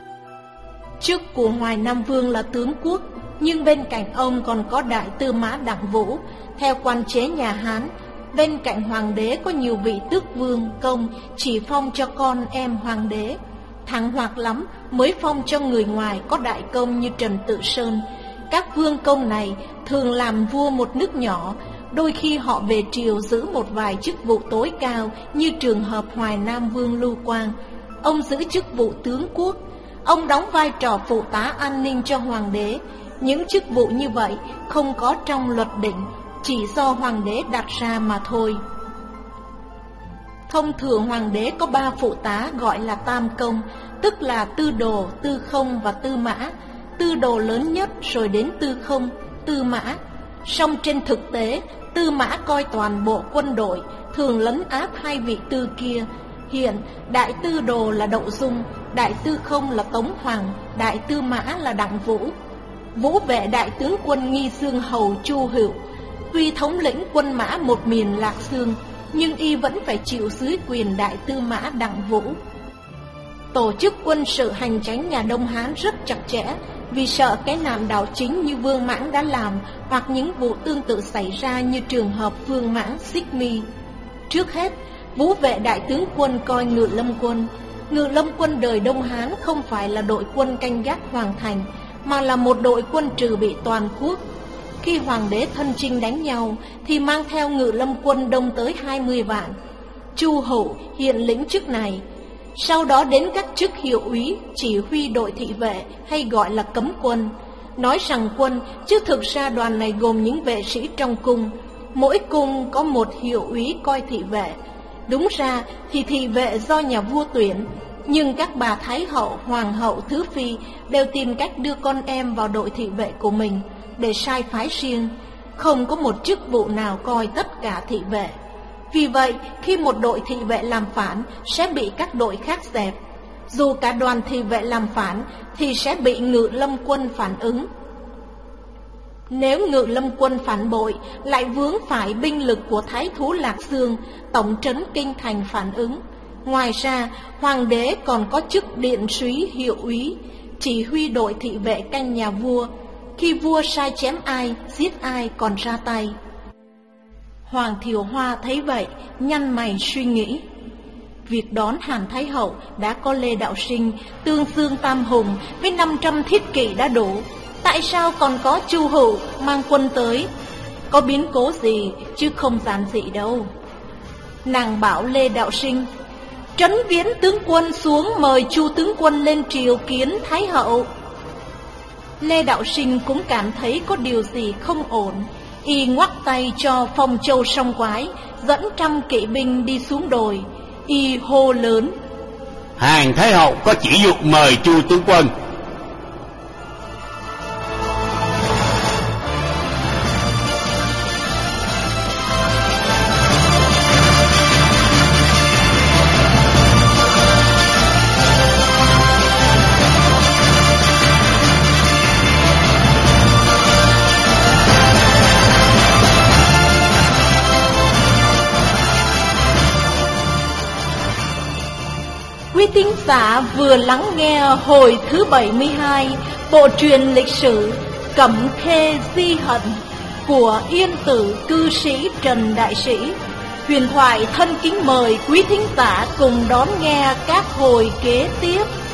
Chức của Hoài Nam Vương là tướng quốc, nhưng bên cạnh ông còn có đại tư mã Đặng Vũ. Theo quan chế nhà Hán, bên cạnh hoàng đế có nhiều vị tước vương công chỉ phong cho con em hoàng đế. Thắng hoặc lắm mới phong cho người ngoài có đại công như Trần Tự Sơn. Các vương công này thường làm vua một nước nhỏ, đôi khi họ về triều giữ một vài chức vụ tối cao, như trường hợp Hoài Nam Vương Lưu Quang. Ông giữ chức vụ tướng quốc, ông đóng vai trò phụ tá an ninh cho hoàng đế. Những chức vụ như vậy không có trong luật định, chỉ do hoàng đế đặt ra mà thôi. Thông thường hoàng đế có ba phụ tá gọi là tam công, tức là tư đồ, tư không và tư mã. Tư đồ lớn nhất rồi đến tư không, tư mã. Song trên thực tế, tư mã coi toàn bộ quân đội, thường lấn áp hai vị tư kia. Hiện đại tư đồ là Đậu Dung, đại tư không là Tống Hoàng, đại tư mã là Đặng Vũ. Vũ Vệ Đại Tướng Quân Nghi Dương hầu Chu Hữu tuy thống lĩnh quân mã một miền Lạc Dương, nhưng y vẫn phải chịu dưới quyền đại tư mã Đặng Vũ. Tổ chức quân sự hành chánh nhà Đông Hán rất chặt chẽ, vì sợ cái nạn đảo chính như Vương Mãng đã làm, hoặc những vụ tương tự xảy ra như trường hợp Vương Mãng Xích Mi. Trước hết, Vũ Vệ Đại Tướng Quân coi Ngự Lâm Quân. Ngự Lâm Quân đời Đông Hán không phải là đội quân canh gác hoàng thành, mà là một đội quân trừ bị toàn quốc. Khi hoàng đế thân chinh đánh nhau thì mang theo Ngự Lâm Quân đông tới hai mươi vạn. Chu Hữu hiện lĩnh chức này. Sau đó đến các chức hiệu úy, chỉ huy đội thị vệ hay gọi là cấm quân. Nói rằng quân, chứ thực ra đoàn này gồm những vệ sĩ trong cung. mỗi cung có một hiệu úy coi thị vệ. Đúng ra thì thị vệ do nhà vua tuyển, nhưng các bà thái hậu, hoàng hậu, thứ phi đều tìm cách đưa con em vào đội thị vệ của mình để sai phái riêng. Không có một chức vụ nào coi tất cả thị vệ. Vì vậy, khi một đội thị vệ làm phản sẽ bị các đội khác dẹp. Dù cả đoàn thị vệ làm phản thì sẽ bị Ngự Lâm quân phản ứng. Nếu Ngự Lâm quân phản bội, lại vướng phải binh lực của thái thú Lạc Dương, tổng trấn kinh thành phản ứng. Ngoài ra, hoàng đế còn có chức điện súy hiệu úy, chỉ huy đội thị vệ canh nhà vua. Khi vua sai chém ai, giết ai còn ra tay. Hoàng Thiều Hoa thấy vậy, nhăn mày suy nghĩ. Việc đón Hàn Thái Hậu đã có Lê Đạo Sinh, Tương Dương Tam Hùng với năm trăm thiết kỵ đã đủ. Tại sao còn có Chu Hữu mang quân tới? Có biến cố gì chứ không giản dị đâu. Nàng bảo Lê Đạo Sinh: Trấn Viễn tướng quân xuống mời Chu tướng quân lên triều kiến Thái Hậu. Lê Đạo Sinh cũng cảm thấy có điều gì không ổn. Y ngoắc tay cho Phong Châu Song Quái dẫn trăm kỵ binh đi xuống đồi. Y hô lớn: Hàn Thái Hậu có chỉ dụ mời Chu tướng quân. Quý thính giả vừa lắng nghe hồi thứ bảy mươi hai bộ truyền lịch sử Cẩm Khê Di Hận của Yên Tử cư sĩ Trần Đại Sĩ. Huyền Thoại thân kính mời quý thính giả cùng đón nghe các hồi kế tiếp.